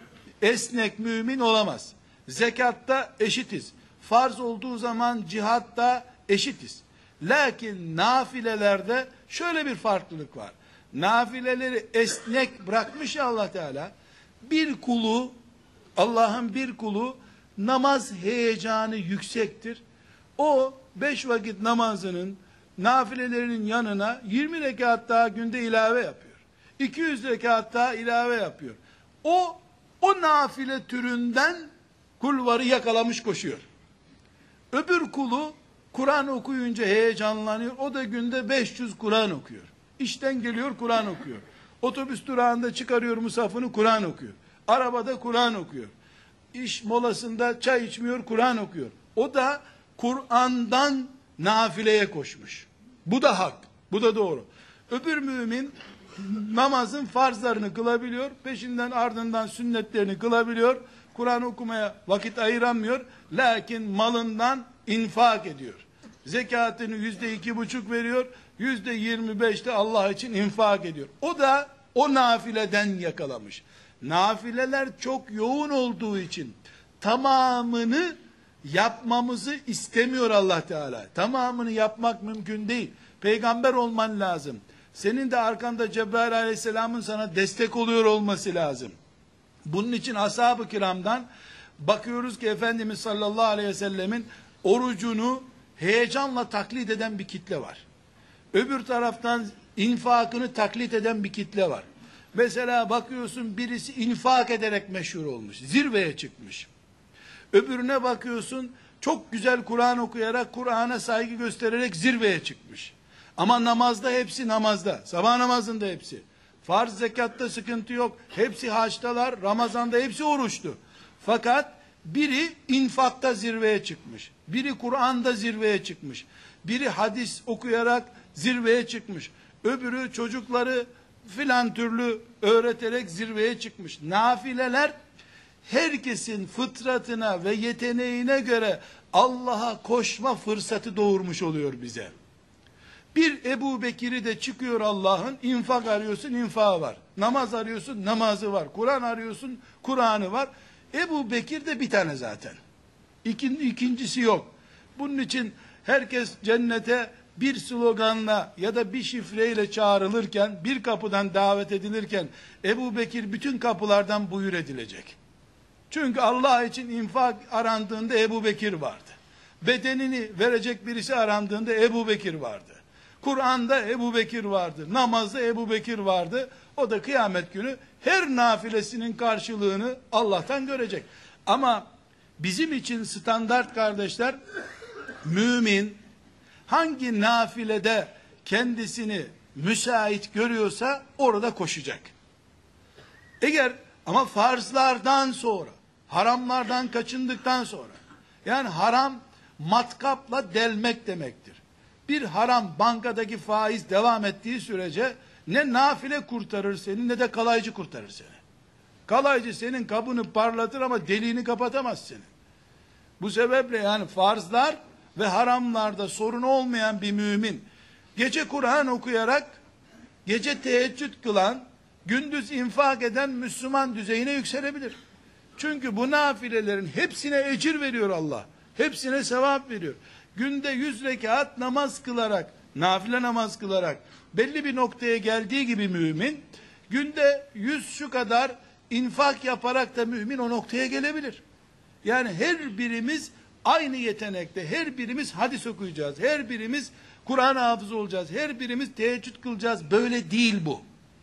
A: esnek mümin olamaz. Zekatta eşitiz. Farz olduğu zaman cihatta eşitiz. Lakin nafilelerde şöyle bir farklılık var. Nafileleri esnek bırakmış ya Allah Teala. Bir kulu, Allah'ın bir kulu namaz heyecanı yüksektir. O beş vakit namazının nafilelerinin yanına yirmi rekat daha günde ilave yapıyor. iki yüz rekat daha ilave yapıyor. O, o nafile türünden kulvarı yakalamış koşuyor. Öbür kulu Kur'an okuyunca heyecanlanıyor. O da günde beş yüz Kur'an okuyor. İşten geliyor Kur'an okuyor. Otobüs durağında çıkarıyor musafını, Kur'an okuyor. Arabada Kur'an okuyor. İş molasında çay içmiyor, Kur'an okuyor. O da Kur'an'dan nafileye koşmuş. Bu da hak. Bu da doğru. Öbür mümin namazın farzlarını kılabiliyor. Peşinden ardından sünnetlerini kılabiliyor. Kur'an okumaya vakit ayıramıyor. Lakin malından infak ediyor. Zekatını yüzde iki buçuk veriyor. Yüzde yirmi beşte Allah için infak ediyor. O da o nafileden yakalamış. Nafileler çok yoğun olduğu için tamamını yapmamızı istemiyor Allah Teala. Tamamını yapmak mümkün değil. Peygamber olman lazım. Senin de arkanda Cebrail Aleyhisselam'ın sana destek oluyor olması lazım. Bunun için ashab-ı kiramdan bakıyoruz ki Efendimiz sallallahu aleyhi ve sellemin orucunu heyecanla taklit eden bir kitle var. Öbür taraftan infakını taklit eden bir kitle var. Mesela bakıyorsun birisi infak ederek meşhur olmuş. Zirveye çıkmış. Öbürüne bakıyorsun çok güzel Kur'an okuyarak, Kur'an'a saygı göstererek zirveye çıkmış. Ama namazda hepsi namazda. Sabah namazında hepsi. Farz zekatta sıkıntı yok. Hepsi haçtalar. Ramazanda hepsi oruçlu. Fakat biri infakta zirveye çıkmış. Biri Kur'an'da zirveye çıkmış. Biri hadis okuyarak zirveye çıkmış. öbürü çocukları filan türlü öğreterek zirveye çıkmış. Nafileler herkesin fıtratına ve yeteneğine göre Allah'a koşma fırsatı doğurmuş oluyor bize. Bir Ebu Bekir'i de çıkıyor Allah'ın, infak arıyorsun, infakı var. Namaz arıyorsun, namazı var. Kur'an arıyorsun, Kur'an'ı var. Ebu Bekir de bir tane zaten. İkin, ikincisi yok. Bunun için herkes cennete bir sloganla ya da bir şifreyle çağrılırken, bir kapıdan davet edilirken, Ebu Bekir bütün kapılardan buyur edilecek. Çünkü Allah için infak arandığında Ebu Bekir vardı. Bedenini verecek birisi arandığında Ebu Bekir vardı. Kur'an'da Ebu Bekir vardı. Namazda Ebu Bekir vardı. O da kıyamet günü her nafilesinin karşılığını Allah'tan görecek. Ama bizim için standart kardeşler, mümin hangi nafilede kendisini müsait görüyorsa orada koşacak. Eğer ama farzlardan sonra, haramlardan kaçındıktan sonra, yani haram matkapla delmek demektir. Bir haram bankadaki faiz devam ettiği sürece ne nafile kurtarır seni ne de kalaycı kurtarır seni. Kalaycı senin kabını parlatır ama deliğini kapatamaz seni. Bu sebeple yani farzlar ve haramlarda sorun olmayan bir mümin, gece Kur'an okuyarak, gece teheccüd kılan, gündüz infak eden Müslüman düzeyine yükselebilir. Çünkü bu nafilelerin hepsine ecir veriyor Allah. Hepsine sevap veriyor. Günde yüz rekat namaz kılarak, nafile namaz kılarak, belli bir noktaya geldiği gibi mümin, günde yüz şu kadar infak yaparak da mümin o noktaya gelebilir. Yani her birimiz aynı yetenekte, her birimiz hadis okuyacağız, her birimiz Kur'an hafızı olacağız, her birimiz teheccüd kılacağız. Böyle değil bu.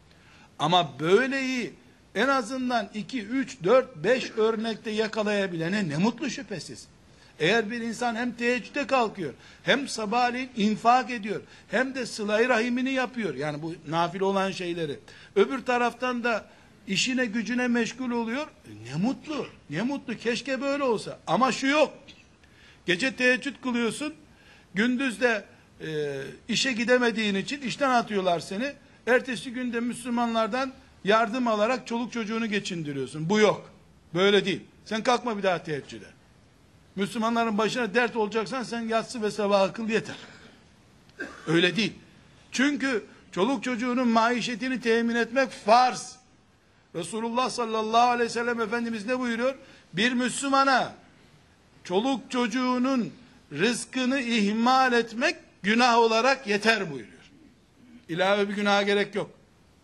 A: Ama böyleyi en azından iki, üç, dört, beş örnekte yakalayabilene ne mutlu şüphesiz. Eğer bir insan hem teheccüde kalkıyor, hem sabahleyin infak ediyor, hem de sıla-i rahimini yapıyor, yani bu nafile olan şeyleri, öbür taraftan da işine gücüne meşgul oluyor, ne mutlu, ne mutlu, keşke böyle olsa. Ama şu yok, gece teheccüd kılıyorsun, gündüz de e, işe gidemediğin için işten atıyorlar seni, ertesi günde Müslümanlardan yardım alarak çoluk çocuğunu geçindiriyorsun. Bu yok, böyle değil. Sen kalkma bir daha teheccüde. Müslümanların başına dert olacaksan sen yatsı ve sabah kıl yeter. Öyle değil. Çünkü çoluk çocuğunun maişetini temin etmek farz. Resulullah sallallahu aleyhi ve sellem Efendimiz ne buyuruyor? Bir Müslümana çoluk çocuğunun rızkını ihmal etmek günah olarak yeter buyuruyor. İlave bir günaha gerek yok.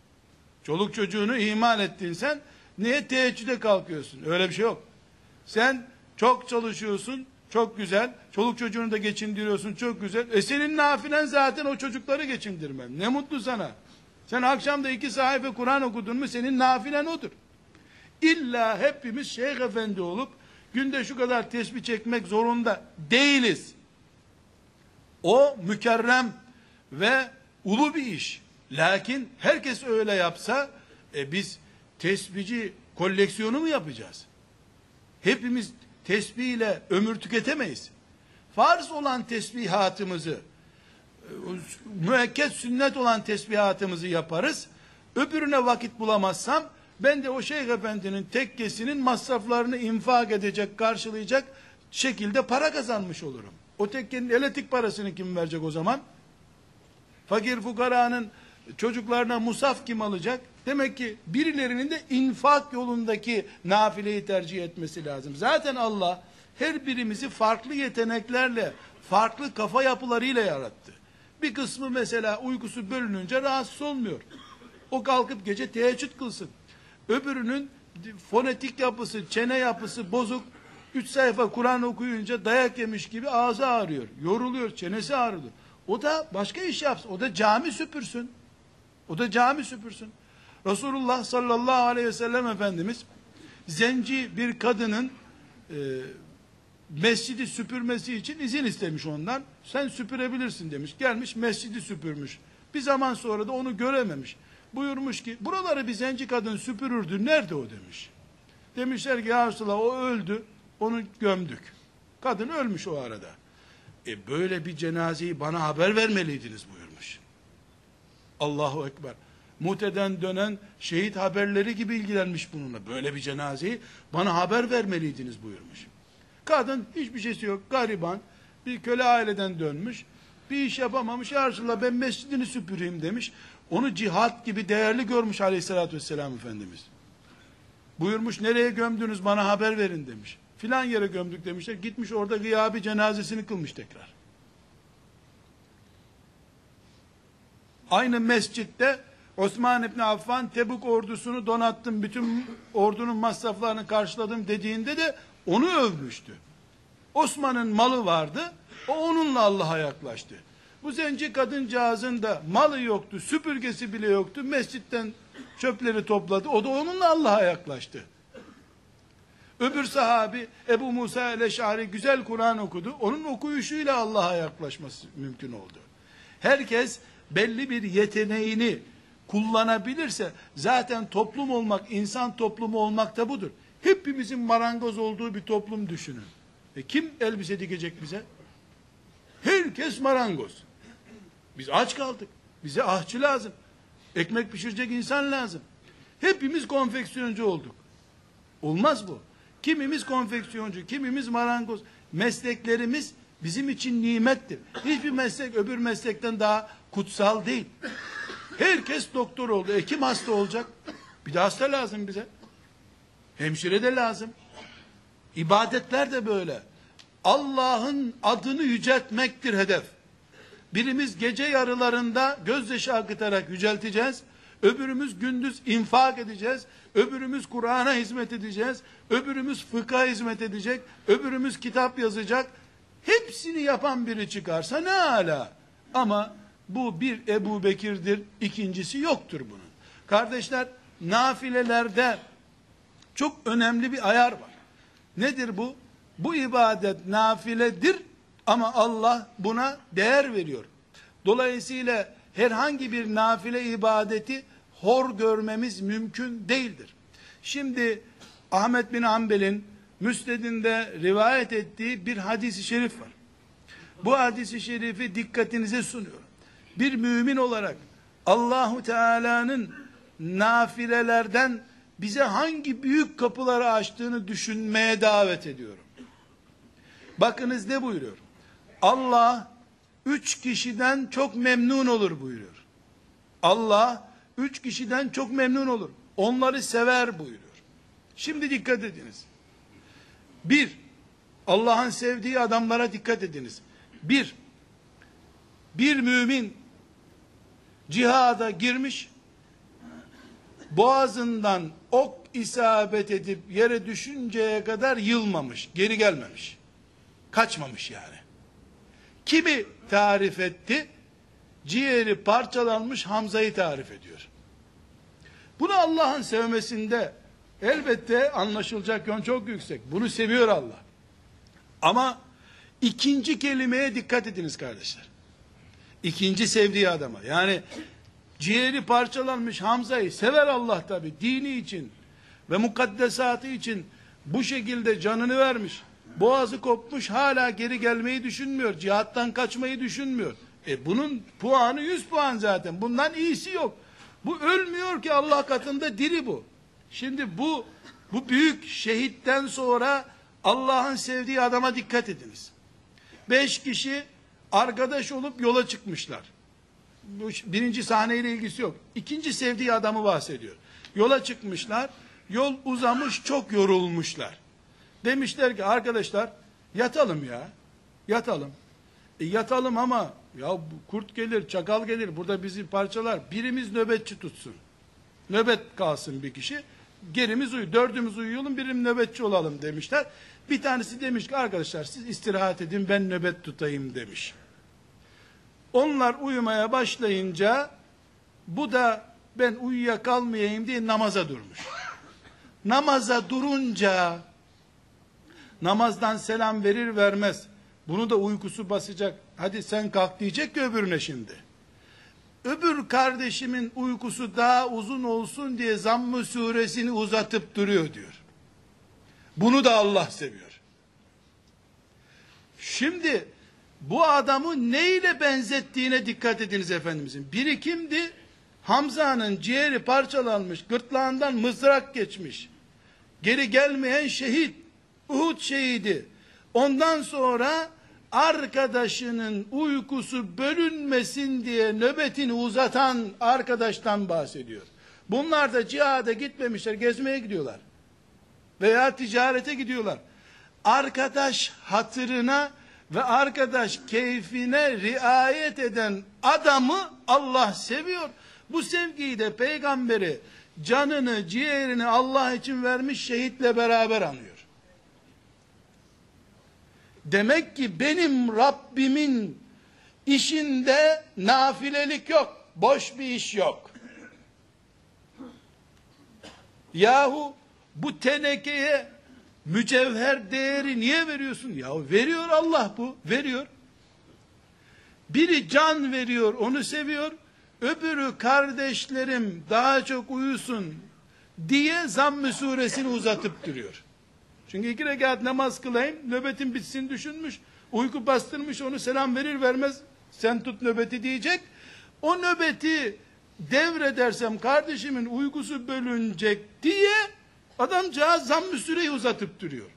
A: Çoluk çocuğunu ihmal ettin sen, niye teheccüde kalkıyorsun? Öyle bir şey yok. Sen çok çalışıyorsun, çok güzel. Çoluk çocuğunu da geçindiriyorsun, çok güzel. E senin nafilen zaten o çocukları geçindirmem. Ne mutlu sana. Sen akşamda iki sayfa Kur'an okudun mu senin nafilen odur. İlla hepimiz şeyh efendi olup günde şu kadar tesbih çekmek zorunda değiliz. O mükerrem ve ulu bir iş. Lakin herkes öyle yapsa e biz tesbihci koleksiyonu mu yapacağız? Hepimiz tesbihle ömür tüketemeyiz. Farz olan tesbihatımızı, müekket sünnet olan tesbihatımızı yaparız. Öbürüne vakit bulamazsam, ben de o şeyh efendinin tekkesinin masraflarını infak edecek, karşılayacak şekilde para kazanmış olurum. O tekkenin elektrik parasını kim verecek o zaman? Fakir fukaranın çocuklarına musaf kim alacak? Demek ki birilerinin de infak yolundaki nafileyi tercih etmesi lazım. Zaten Allah her birimizi farklı yeteneklerle, farklı kafa yapılarıyla yarattı. Bir kısmı mesela uykusu bölününce rahatsız olmuyor. O kalkıp gece teheccüd kılsın. Öbürünün fonetik yapısı, çene yapısı bozuk. Üç sayfa Kur'an okuyunca dayak yemiş gibi ağzı ağrıyor. Yoruluyor, çenesi ağrıyor. O da başka iş yapsın. O da cami süpürsün. O da cami süpürsün. Resulullah sallallahu aleyhi ve sellem Efendimiz zenci bir kadının e, mescidi süpürmesi için izin istemiş ondan. Sen süpürebilirsin demiş. Gelmiş mescidi süpürmüş. Bir zaman sonra da onu görememiş. Buyurmuş ki buraları bir zenci kadın süpürürdü. Nerede o demiş. Demişler ki ya Resulallah o öldü. Onu gömdük. Kadın ölmüş o arada. E böyle bir cenazeyi bana haber vermeliydiniz buyurmuş. Allahu Ekber. Mute'den dönen şehit haberleri gibi ilgilenmiş bununla. Böyle bir cenazeyi bana haber vermeliydiniz buyurmuş. Kadın hiçbir şeysi yok, gariban, bir köle aileden dönmüş, bir iş yapamamış, ya Resulallah ben mescidini süpüreyim demiş. Onu cihat gibi değerli görmüş aleyhissalatü vesselam Efendimiz. Buyurmuş, nereye gömdünüz bana haber verin demiş. Filan yere gömdük demişler. Gitmiş orada gıyabi cenazesini kılmış tekrar. Aynı mescitte Osman İbni Affan Tebuk ordusunu donattım, bütün ordunun masraflarını karşıladım dediğinde de onu övmüştü. Osman'ın malı vardı, o onunla Allah'a yaklaştı. Bu zenci kadıncağızın da malı yoktu, süpürgesi bile yoktu, mescitten çöpleri topladı, o da onunla Allah'a yaklaştı. Öbür sahabi Ebu Musa el-Eş'ari güzel Kur'an okudu, onun okuyuşuyla Allah'a yaklaşması mümkün oldu. Herkes belli bir yeteneğini kullanabilirse, zaten toplum olmak, insan toplumu olmak da budur. Hepimizin marangoz olduğu bir toplum düşünün. E kim elbise dikecek bize? Herkes marangoz. Biz aç kaldık. Bize ahçı lazım. Ekmek pişirecek insan lazım. Hepimiz konfeksiyoncu olduk. Olmaz bu. Kimimiz konfeksiyoncu, kimimiz marangoz. Mesleklerimiz bizim için nimettir. Hiçbir meslek öbür meslekten daha kutsal değil. Herkes doktor oldu. E kim hasta olacak? Bir de hasta lazım bize. Hemşire de lazım. İbadetler de böyle. Allah'ın adını yüceltmektir hedef. Birimiz gece yarılarında gözyaşı akıtarak yücelteceğiz. Öbürümüz gündüz infak edeceğiz. Öbürümüz Kur'an'a hizmet edeceğiz. Öbürümüz fıkha hizmet edecek. Öbürümüz kitap yazacak. Hepsini yapan biri çıkarsa ne âlâ. Ama bu bir Ebu Bekir'dir, ikincisi yoktur bunun. Kardeşler, nafilelerde çok önemli bir ayar var. Nedir bu? Bu ibadet nafiledir ama Allah buna değer veriyor. Dolayısıyla herhangi bir nafile ibadeti hor görmemiz mümkün değildir. Şimdi Ahmet bin Hanbel'in Müsned'inde rivayet ettiği bir hadis-i şerif var. Bu hadis-i şerifi dikkatinize sunuyorum. Bir mümin olarak Allahu Teala'nın nafilelerden bize hangi büyük kapıları açtığını düşünmeye davet ediyorum. Bakınız ne buyuruyor? Allah üç kişiden çok memnun olur buyuruyor. Allah üç kişiden çok memnun olur. Onları sever buyuruyor. Şimdi dikkat ediniz. Bir, Allah'ın sevdiği adamlara dikkat ediniz. Bir, bir mümin cihada girmiş, boğazından ok isabet edip yere düşünceye kadar yılmamış, geri gelmemiş. Kaçmamış yani. Kimi tarif etti? Ciğeri parçalanmış Hamza'yı tarif ediyor. Bunu Allah'ın sevmesinde elbette anlaşılacak yön çok yüksek. Bunu seviyor Allah. Ama ikinci kelimeye dikkat ediniz kardeşler. İkinci sevdiği adama. Yani ciğeri parçalanmış Hamza'yı sever Allah tabi. Dini için ve mukaddesatı için bu şekilde canını vermiş. Boğazı kopmuş, hala geri gelmeyi düşünmüyor. Cihattan kaçmayı düşünmüyor. E bunun puanı yüz puan zaten. Bundan iyisi yok. Bu ölmüyor ki, Allah katında diri bu. Şimdi bu bu büyük şehitten sonra Allah'ın sevdiği adama dikkat ediniz. Beş kişi arkadaş olup yola çıkmışlar. Bu birinci sahneyle ilgisi yok. İkinci sevdiği adamı bahsediyor. Yola çıkmışlar. Yol uzamış, çok yorulmuşlar. Demişler ki arkadaşlar yatalım ya. Yatalım. E yatalım ama ya kurt gelir, çakal gelir, burada bizi parçalar. Birimiz nöbetçi tutsun. Nöbet kalsın bir kişi. Gerimiz uyu. Dördümüz uyuyalım, birimiz nöbetçi olalım demişler. Bir tanesi demiş ki arkadaşlar siz istirahat edin, ben nöbet tutayım demiş. Onlar uyumaya başlayınca bu da ben uyuyakalmayayım diye namaza durmuş. Namaza durunca namazdan selam verir vermez, bunu da uykusu basacak, hadi sen kalk diyecek ki öbürüne şimdi. Öbür kardeşimin uykusu daha uzun olsun diye Zamm-ı suresini uzatıp duruyor diyor. Bunu da Allah seviyor. Şimdi bu adamı neyle benzettiğine dikkat ediniz Efendimizin. Biri kimdi? Hamza'nın ciğeri parçalanmış, gırtlağından mızrak geçmiş. Geri gelmeyen şehit, Uhud şehidi. Ondan sonra arkadaşının uykusu bölünmesin diye nöbetini uzatan arkadaştan bahsediyor. Bunlar da cihada gitmemişler, gezmeye gidiyorlar. Veya ticarete gidiyorlar. Arkadaş hatırına ve arkadaş keyfine riayet eden adamı Allah seviyor. Bu sevgiyi de peygamberi canını, ciğerini Allah için vermiş şehitle beraber anıyor. Demek ki benim Rabbimin işinde nafilelik yok. Boş bir iş yok. Yahu bu tenekeye mücevher değeri niye veriyorsun? Yahu veriyor Allah bu. Veriyor. Biri can veriyor, onu seviyor. Öbürü kardeşlerim daha çok uyusun diye Zamm-ı suresini uzatıp duruyor. Çünkü iki rekat namaz kılayım, nöbetim bitsin düşünmüş. Uyku bastırmış, onu selam verir vermez sen tut nöbeti diyecek. O nöbeti devredersem kardeşimin uykusu bölünecek diye adamcağız Zamm-ı sureyi uzatıp duruyor.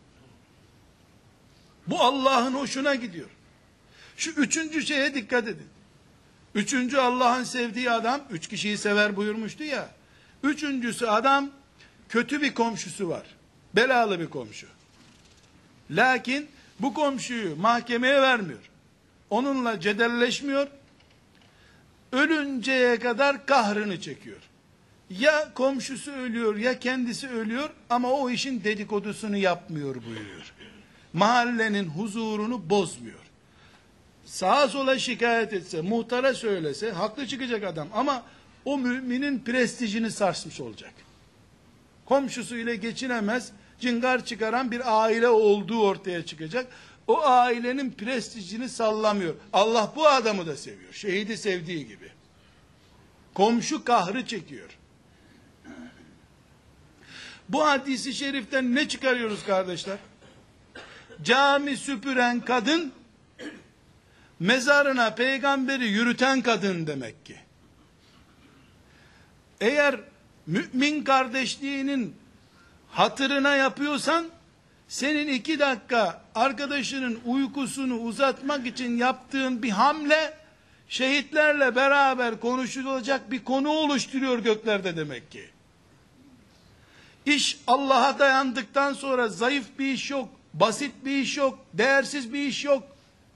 A: Bu Allah'ın hoşuna gidiyor. Şu üçüncü şeye dikkat edin. Üçüncü Allah'ın sevdiği adam, üç kişiyi sever buyurmuştu ya. Üçüncüsü adam, kötü bir komşusu var. Belalı bir komşu. Lakin bu komşuyu mahkemeye vermiyor. Onunla cedelleşmiyor. Ölünceye kadar kahrını çekiyor. Ya komşusu ölüyor ya kendisi ölüyor ama o işin dedikodusunu yapmıyor buyuruyor. Mahallenin huzurunu bozmuyor. Sağa sola şikayet etse, muhtara söylese haklı çıkacak adam ama o müminin prestijini sarsmış olacak. Komşusuyla geçinemez, cingar çıkaran bir aile olduğu ortaya çıkacak. O ailenin prestijini sallamıyor. Allah bu adamı da seviyor. Şehidi sevdiği gibi. Komşu kahrı çekiyor. Bu hadisi şeriften ne çıkarıyoruz kardeşler? Cami süpüren kadın, mezarına peygamberi yürüten kadın demek ki. Eğer mümin kardeşliğinin hatırına yapıyorsan, senin iki dakika arkadaşının uykusunu uzatmak için yaptığın bir hamle, şehitlerle beraber konuşulacak bir konu oluşturuyor göklerde demek ki. İş Allah'a dayandıktan sonra zayıf bir iş yok, basit bir iş yok, değersiz bir iş yok.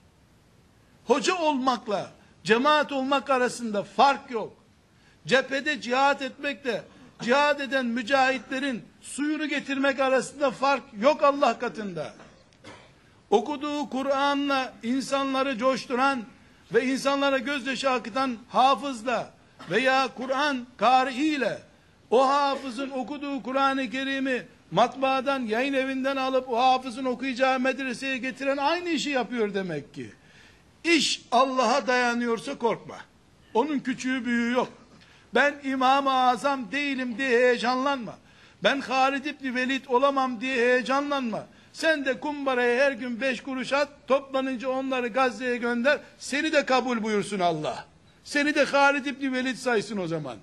A: Hoca olmakla cemaat olmak arasında fark yok. Cephede cihat etmekle cihad eden mücahitlerin suyunu getirmek arasında fark yok Allah katında. Okuduğu Kur'an'la insanları coşturan ve insanlara gözyaşı akıtan hafızla veya Kur'an kâriyle o hafızın okuduğu Kur'an-ı Kerim'i matbaadan, yayın evinden alıp o hafızın okuyacağı medreseye getiren aynı işi yapıyor demek ki. İş Allah'a dayanıyorsa korkma. Onun küçüğü büyüğü yok. Ben İmam-ı Azam değilim diye heyecanlanma. Ben Halid İbni Velid olamam diye heyecanlanma. Sen de kumbaraya her gün beş kuruş at, toplanınca onları Gazze'ye gönder, seni de kabul buyursun Allah. Seni de Halid İbni Velid saysın o zaman.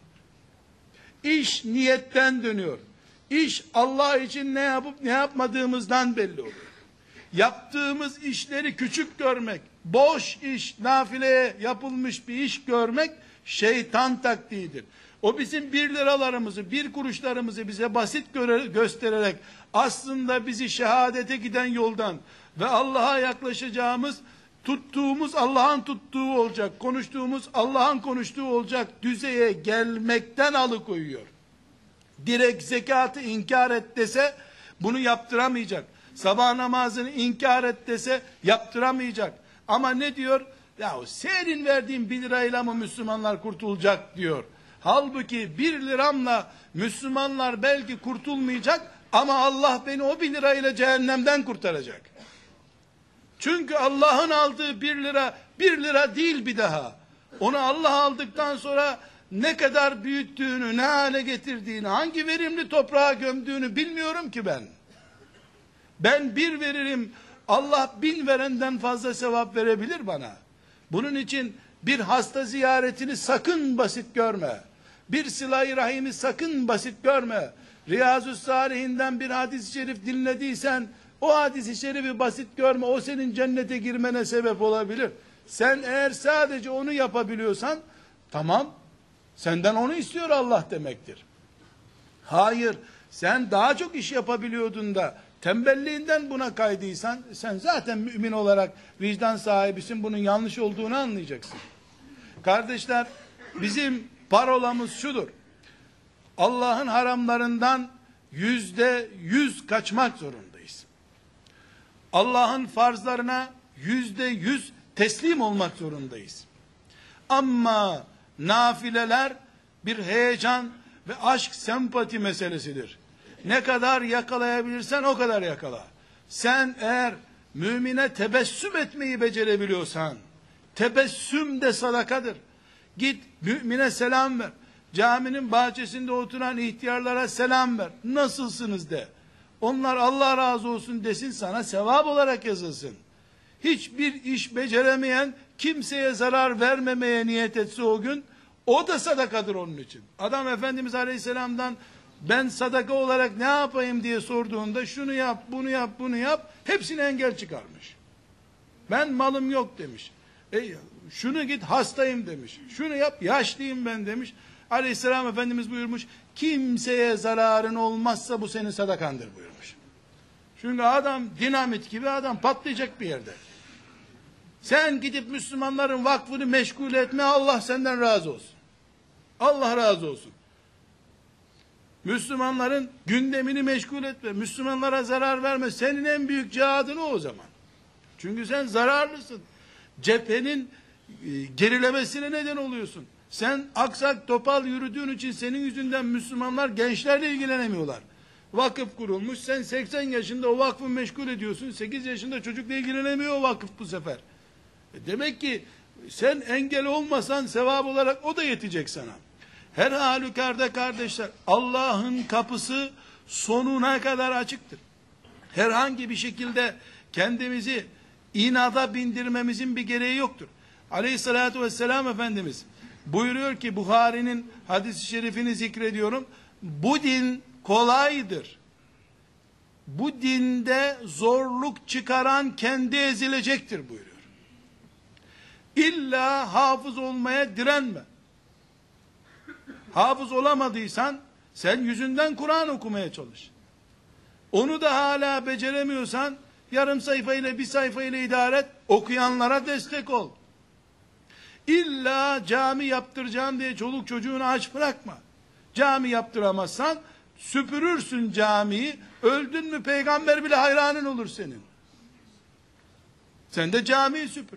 A: İş niyetten dönüyor. İş Allah için ne yapıp ne yapmadığımızdan belli oluyor. Yaptığımız işleri küçük görmek, boş iş, nafileye yapılmış bir iş görmek, şeytan taktiğidir. O bizim bir liralarımızı, bir kuruşlarımızı bize basit göre, göstererek, aslında bizi şehadete giden yoldan ve Allah'a yaklaşacağımız, tuttuğumuz Allah'ın tuttuğu olacak, konuştuğumuz Allah'ın konuştuğu olacak düzeye gelmekten alıkoyuyor. Direkt zekatı inkar et dese, bunu yaptıramayacak. Sabah namazını inkar et dese, yaptıramayacak. Ama ne diyor? Ya senin verdiğin bir lirayla mı Müslümanlar kurtulacak diyor. Halbuki bir liramla Müslümanlar belki kurtulmayacak ama Allah beni o bir lirayla cehennemden kurtaracak. Çünkü Allah'ın aldığı bir lira bir lira değil bir daha. Onu Allah aldıktan sonra ne kadar büyüttüğünü, ne hale getirdiğini, hangi verimli toprağa gömdüğünü bilmiyorum ki ben. Ben bir veririm, Allah bin verenden fazla sevap verebilir bana. Bunun için bir hasta ziyaretini sakın basit görme. Bir sıla-i rahimi sakın basit görme. Riyazu Salihinden bir hadis-i şerif dinlediysen, o hadis-i şerifi basit görme. O senin cennete girmene sebep olabilir. Sen eğer sadece onu yapabiliyorsan, tamam, senden onu istiyor Allah demektir. Hayır, sen daha çok iş yapabiliyordun da, tembelliğinden buna kaydıysan, sen zaten mümin olarak vicdan sahibisin, bunun yanlış olduğunu anlayacaksın. Kardeşler, bizim parolamız şudur: Allah'ın haramlarından yüzde yüz kaçmak zorundayız. Allah'ın farzlarına yüzde yüz teslim olmak zorundayız. Ama nafileler bir heyecan ve aşk, sempati meselesidir. Ne kadar yakalayabilirsen o kadar yakala. Sen eğer mümine tebessüm etmeyi becerebiliyorsan, tebessüm de sadakadır. Git mümine selam ver. Caminin bahçesinde oturan ihtiyarlara selam ver. Nasılsınız de. Onlar Allah razı olsun desin, sana sevap olarak yazılsın. Hiçbir iş beceremeyen, kimseye zarar vermemeye niyet etse o gün, o da sadakadır onun için. Adam Efendimiz Aleyhisselam'dan ben sadaka olarak ne yapayım diye sorduğunda, şunu yap, bunu yap, bunu yap, hepsine engel çıkarmış. Ben malım yok demiş. E, şunu git, hastayım demiş. Şunu yap, yaşlıyım ben demiş. Aleyhisselam Efendimiz buyurmuş, kimseye zararın olmazsa bu senin sadakandır buyurmuş. Çünkü adam dinamit gibi adam, patlayacak bir yerde. Sen gidip Müslümanların vakfını meşgul etme, Allah senden razı olsun. Allah razı olsun. Müslümanların gündemini meşgul etme, Müslümanlara zarar verme, senin en büyük cihadın o o zaman. Çünkü sen zararlısın. Cephenin e, gerilemesine neden oluyorsun. Sen aksak topal yürüdüğün için senin yüzünden Müslümanlar gençlerle ilgilenemiyorlar. Vakıf kurulmuş, sen seksen yaşında o vakfı meşgul ediyorsun, sekiz yaşında çocukla ilgilenemiyor o vakıf bu sefer. E demek ki sen engel olmasan sevap olarak o da yetecek sana. Her halükarda kardeşler, Allah'ın kapısı sonuna kadar açıktır. Herhangi bir şekilde kendimizi inada bindirmemizin bir gereği yoktur. Aleyhissalatü vesselam Efendimiz buyuruyor ki, Buhari'nin hadis-i şerifini zikrediyorum, bu din kolaydır. Bu dinde zorluk çıkaran kendi ezilecektir buyuruyor. İlla hafız olmaya direnme. Hafız olamadıysan sen yüzünden Kur'an okumaya çalış. Onu da hala beceremiyorsan yarım sayfa ile bir sayfa ile idare et, okuyanlara destek ol. İlla cami yaptıracağım diye çoluk çocuğunu aç bırakma. Cami yaptıramazsan süpürürsün camiyi, öldün mü peygamber bile hayranın olur senin. Sen de camiyi süpür.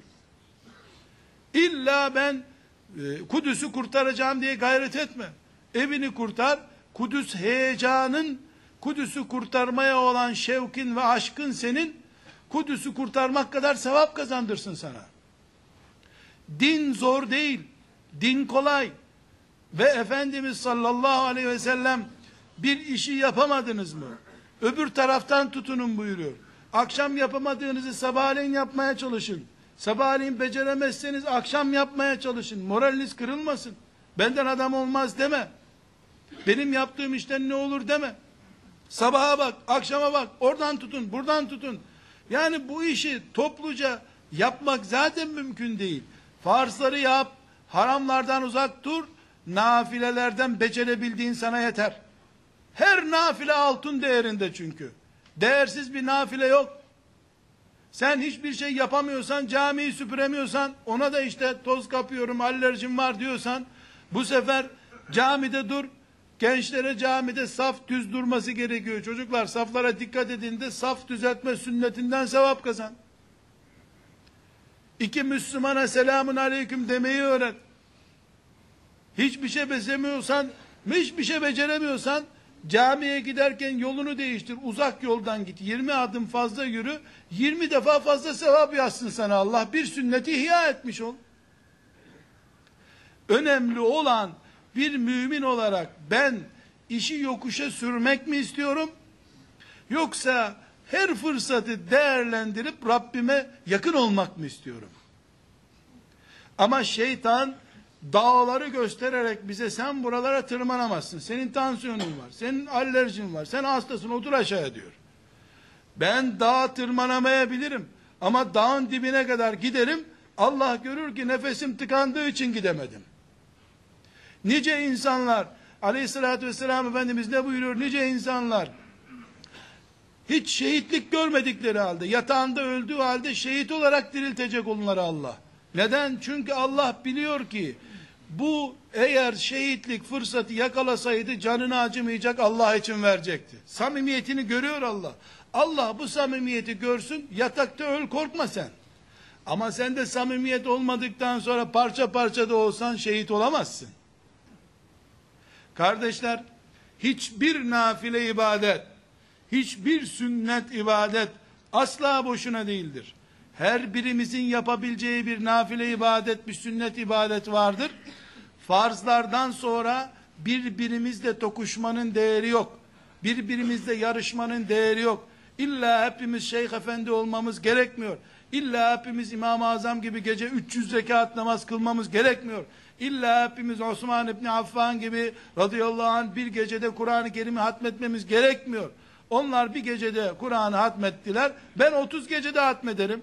A: İlla ben e, Kudüs'ü kurtaracağım diye gayret etme. Evini kurtar. Kudüs heyecanın, Kudüs'ü kurtarmaya olan şevkin ve aşkın senin, Kudüs'ü kurtarmak kadar sevap kazandırsın sana. Din zor değil. Din kolay. Ve Efendimiz sallallahu aleyhi ve sellem bir işi yapamadınız mı? Öbür taraftan tutunun buyuruyor. Akşam yapamadığınızı sabahleyin yapmaya çalışın. Sabahleyin beceremezseniz akşam yapmaya çalışın. Moraliniz kırılmasın. Benden adam olmaz deme. Benim yaptığım işten ne olur deme. Sabaha bak, akşama bak, oradan tutun, buradan tutun. Yani bu işi topluca yapmak zaten mümkün değil. Farzları yap, haramlardan uzak dur, nafilelerden becerebildiğin sana yeter. Her nafile altın değerinde çünkü. Değersiz bir nafile yok. Sen hiçbir şey yapamıyorsan, camiyi süpüremiyorsan, ona da işte toz kapıyorum, alerjim var diyorsan, bu sefer camide dur, gençlere camide saf düz durması gerekiyor. Çocuklar saflara dikkat edin de saf düzeltme sünnetinden sevap kazan. İki Müslümana selamun aleyküm demeyi öğren. Hiçbir şey beceremiyorsan, hiçbir şey beceremiyorsan, camiye giderken yolunu değiştir. Uzak yoldan git. yirmi adım fazla yürü. yirmi defa fazla sevap yazsın sana Allah. Bir sünneti ihya etmiş ol. Önemli olan, bir mümin olarak ben işi yokuşa sürmek mi istiyorum? Yoksa her fırsatı değerlendirip Rabbime yakın olmak mı istiyorum? Ama şeytan dağları göstererek bize sen buralara tırmanamazsın. Senin tansiyonun var, senin alerjin var, sen hastasın, otur aşağıya diyor. Ben dağa tırmanamayabilirim ama dağın dibine kadar giderim. Allah görür ki nefesim tıkandığı için gidemedim. Nice insanlar, aleyhissalatü vesselam Efendimiz ne buyuruyor? Nice insanlar hiç şehitlik görmedikleri halde, yatağında öldüğü halde şehit olarak diriltecek onları Allah. Neden? Çünkü Allah biliyor ki bu eğer şehitlik fırsatı yakalasaydı canını acımayacak, Allah için verecekti. Samimiyetini görüyor Allah. Allah bu samimiyeti görsün, yatakta öl, korkma sen. Ama sende samimiyet olmadıktan sonra parça parça da olsan şehit olamazsın. Kardeşler, hiçbir nafile ibadet, hiçbir sünnet ibadet asla boşuna değildir. Her birimizin yapabileceği bir nafile ibadet, bir sünnet ibadet vardır. Farzlardan sonra birbirimizle tokuşmanın değeri yok. Birbirimizle yarışmanın değeri yok. İlla hepimiz şeyh efendi olmamız gerekmiyor. İlla hepimiz İmam-ı Azam gibi gece üç yüz rekat namaz kılmamız gerekmiyor. İlla hepimiz Osman İbni Affan gibi radıyallahu anh bir gecede Kur'an-ı Kerim'i hatmetmemiz gerekmiyor. Onlar bir gecede Kur'an'ı hatmettiler. Ben otuz gecede hatmederim.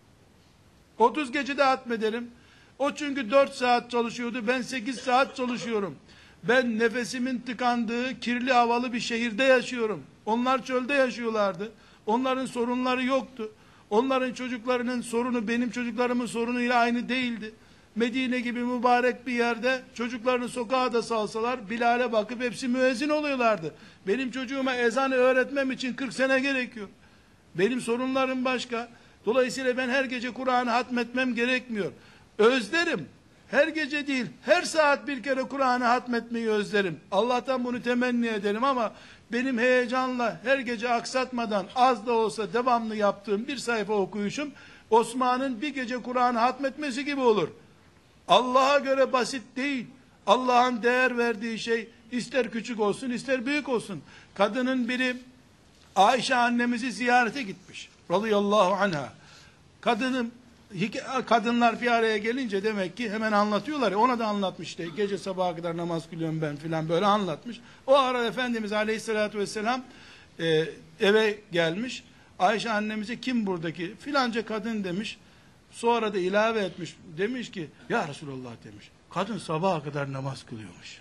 A: otuz gecede hatmederim. O çünkü dört saat çalışıyordu. Ben sekiz saat çalışıyorum. Ben nefesimin tıkandığı kirli havalı bir şehirde yaşıyorum. Onlar çölde yaşıyorlardı. Onların sorunları yoktu. Onların çocuklarının sorunu benim çocuklarımın sorunuyla aynı değildi. Medine gibi mübarek bir yerde çocuklarını sokağa da salsalar Bilal'e bakıp hepsi müezzin oluyorlardı. Benim çocuğuma ezanı öğretmem için kırk sene gerekiyor. Benim sorunlarım başka. Dolayısıyla ben her gece Kur'an'ı hatmetmem gerekmiyor. Özlerim. Her gece değil, her saat bir kere Kur'an'ı hatmetmeyi özlerim. Allah'tan bunu temenni ederim ama benim heyecanla her gece aksatmadan az da olsa devamlı yaptığım bir sayfa okuyuşum Osman'ın bir gece Kur'an'ı hatmetmesi gibi olur. Allah'a göre basit değil. Allah'ın değer verdiği şey ister küçük olsun ister büyük olsun. Kadının biri Ayşe annemizi ziyarete gitmiş. Radıyallahu anha. Kadının kadınlar bir araya gelince demek ki hemen anlatıyorlar ya, ona da anlatmış işte gece sabaha kadar namaz kılıyorum ben filan böyle anlatmış. O ara Efendimiz Aleyhisselatü Vesselam e, eve gelmiş. Ayşe annemize kim buradaki filanca kadın demiş. Sonra da ilave etmiş. Demiş ki ya Resulallah demiş. Kadın sabaha kadar namaz kılıyormuş.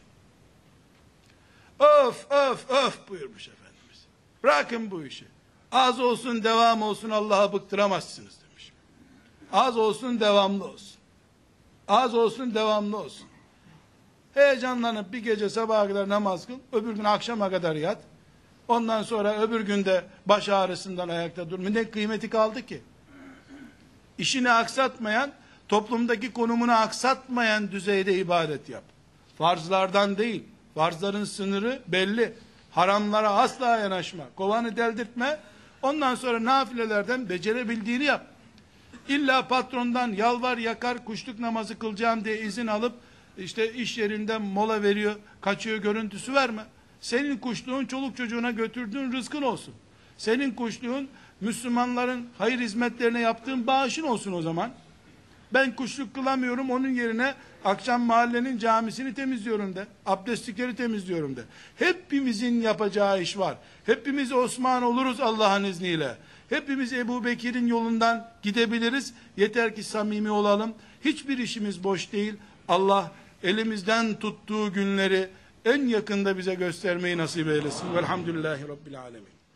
A: Öf öf öf buyurmuş Efendimiz. Bırakın bu işi. Az olsun devam olsun Allah'a bıktıramazsınız demiş. Az olsun devamlı olsun. Az olsun devamlı olsun. Heyecanlanıp bir gece sabaha kadar namaz kıl. Öbür gün akşama kadar yat. Ondan sonra öbür günde baş ağrısından ayakta dur. Ne kıymeti kaldı ki? İşini aksatmayan, toplumdaki konumunu aksatmayan düzeyde ibadet yap. Farzlardan değil. Farzların sınırı belli. Haramlara asla yanaşma. Kovanı deldirtme. Ondan sonra nafilelerden becerebildiğini yap. İlla patrondan yalvar yakar kuşluk namazı kılacağım diye izin alıp işte iş yerinden mola veriyor, kaçıyor görüntüsü verme. Senin kuşluğun çoluk çocuğuna götürdüğün rızkın olsun. Senin kuşluğun Müslümanların hayır hizmetlerine yaptığın bağışın olsun o zaman. Ben kuşluk kılamıyorum, onun yerine akşam mahallenin camisini temizliyorum de. Abdestlikleri temizliyorum de. Hepimizin yapacağı iş var. Hepimiz Osman oluruz Allah'ın izniyle. Hepimiz Ebu Bekir'in yolundan gidebiliriz. Yeter ki samimi olalım. Hiçbir işimiz boş değil. Allah elimizden tuttuğu günleri en yakında bize göstermeyi nasip eylesin. Velhamdülillahi Rabbil Alemin.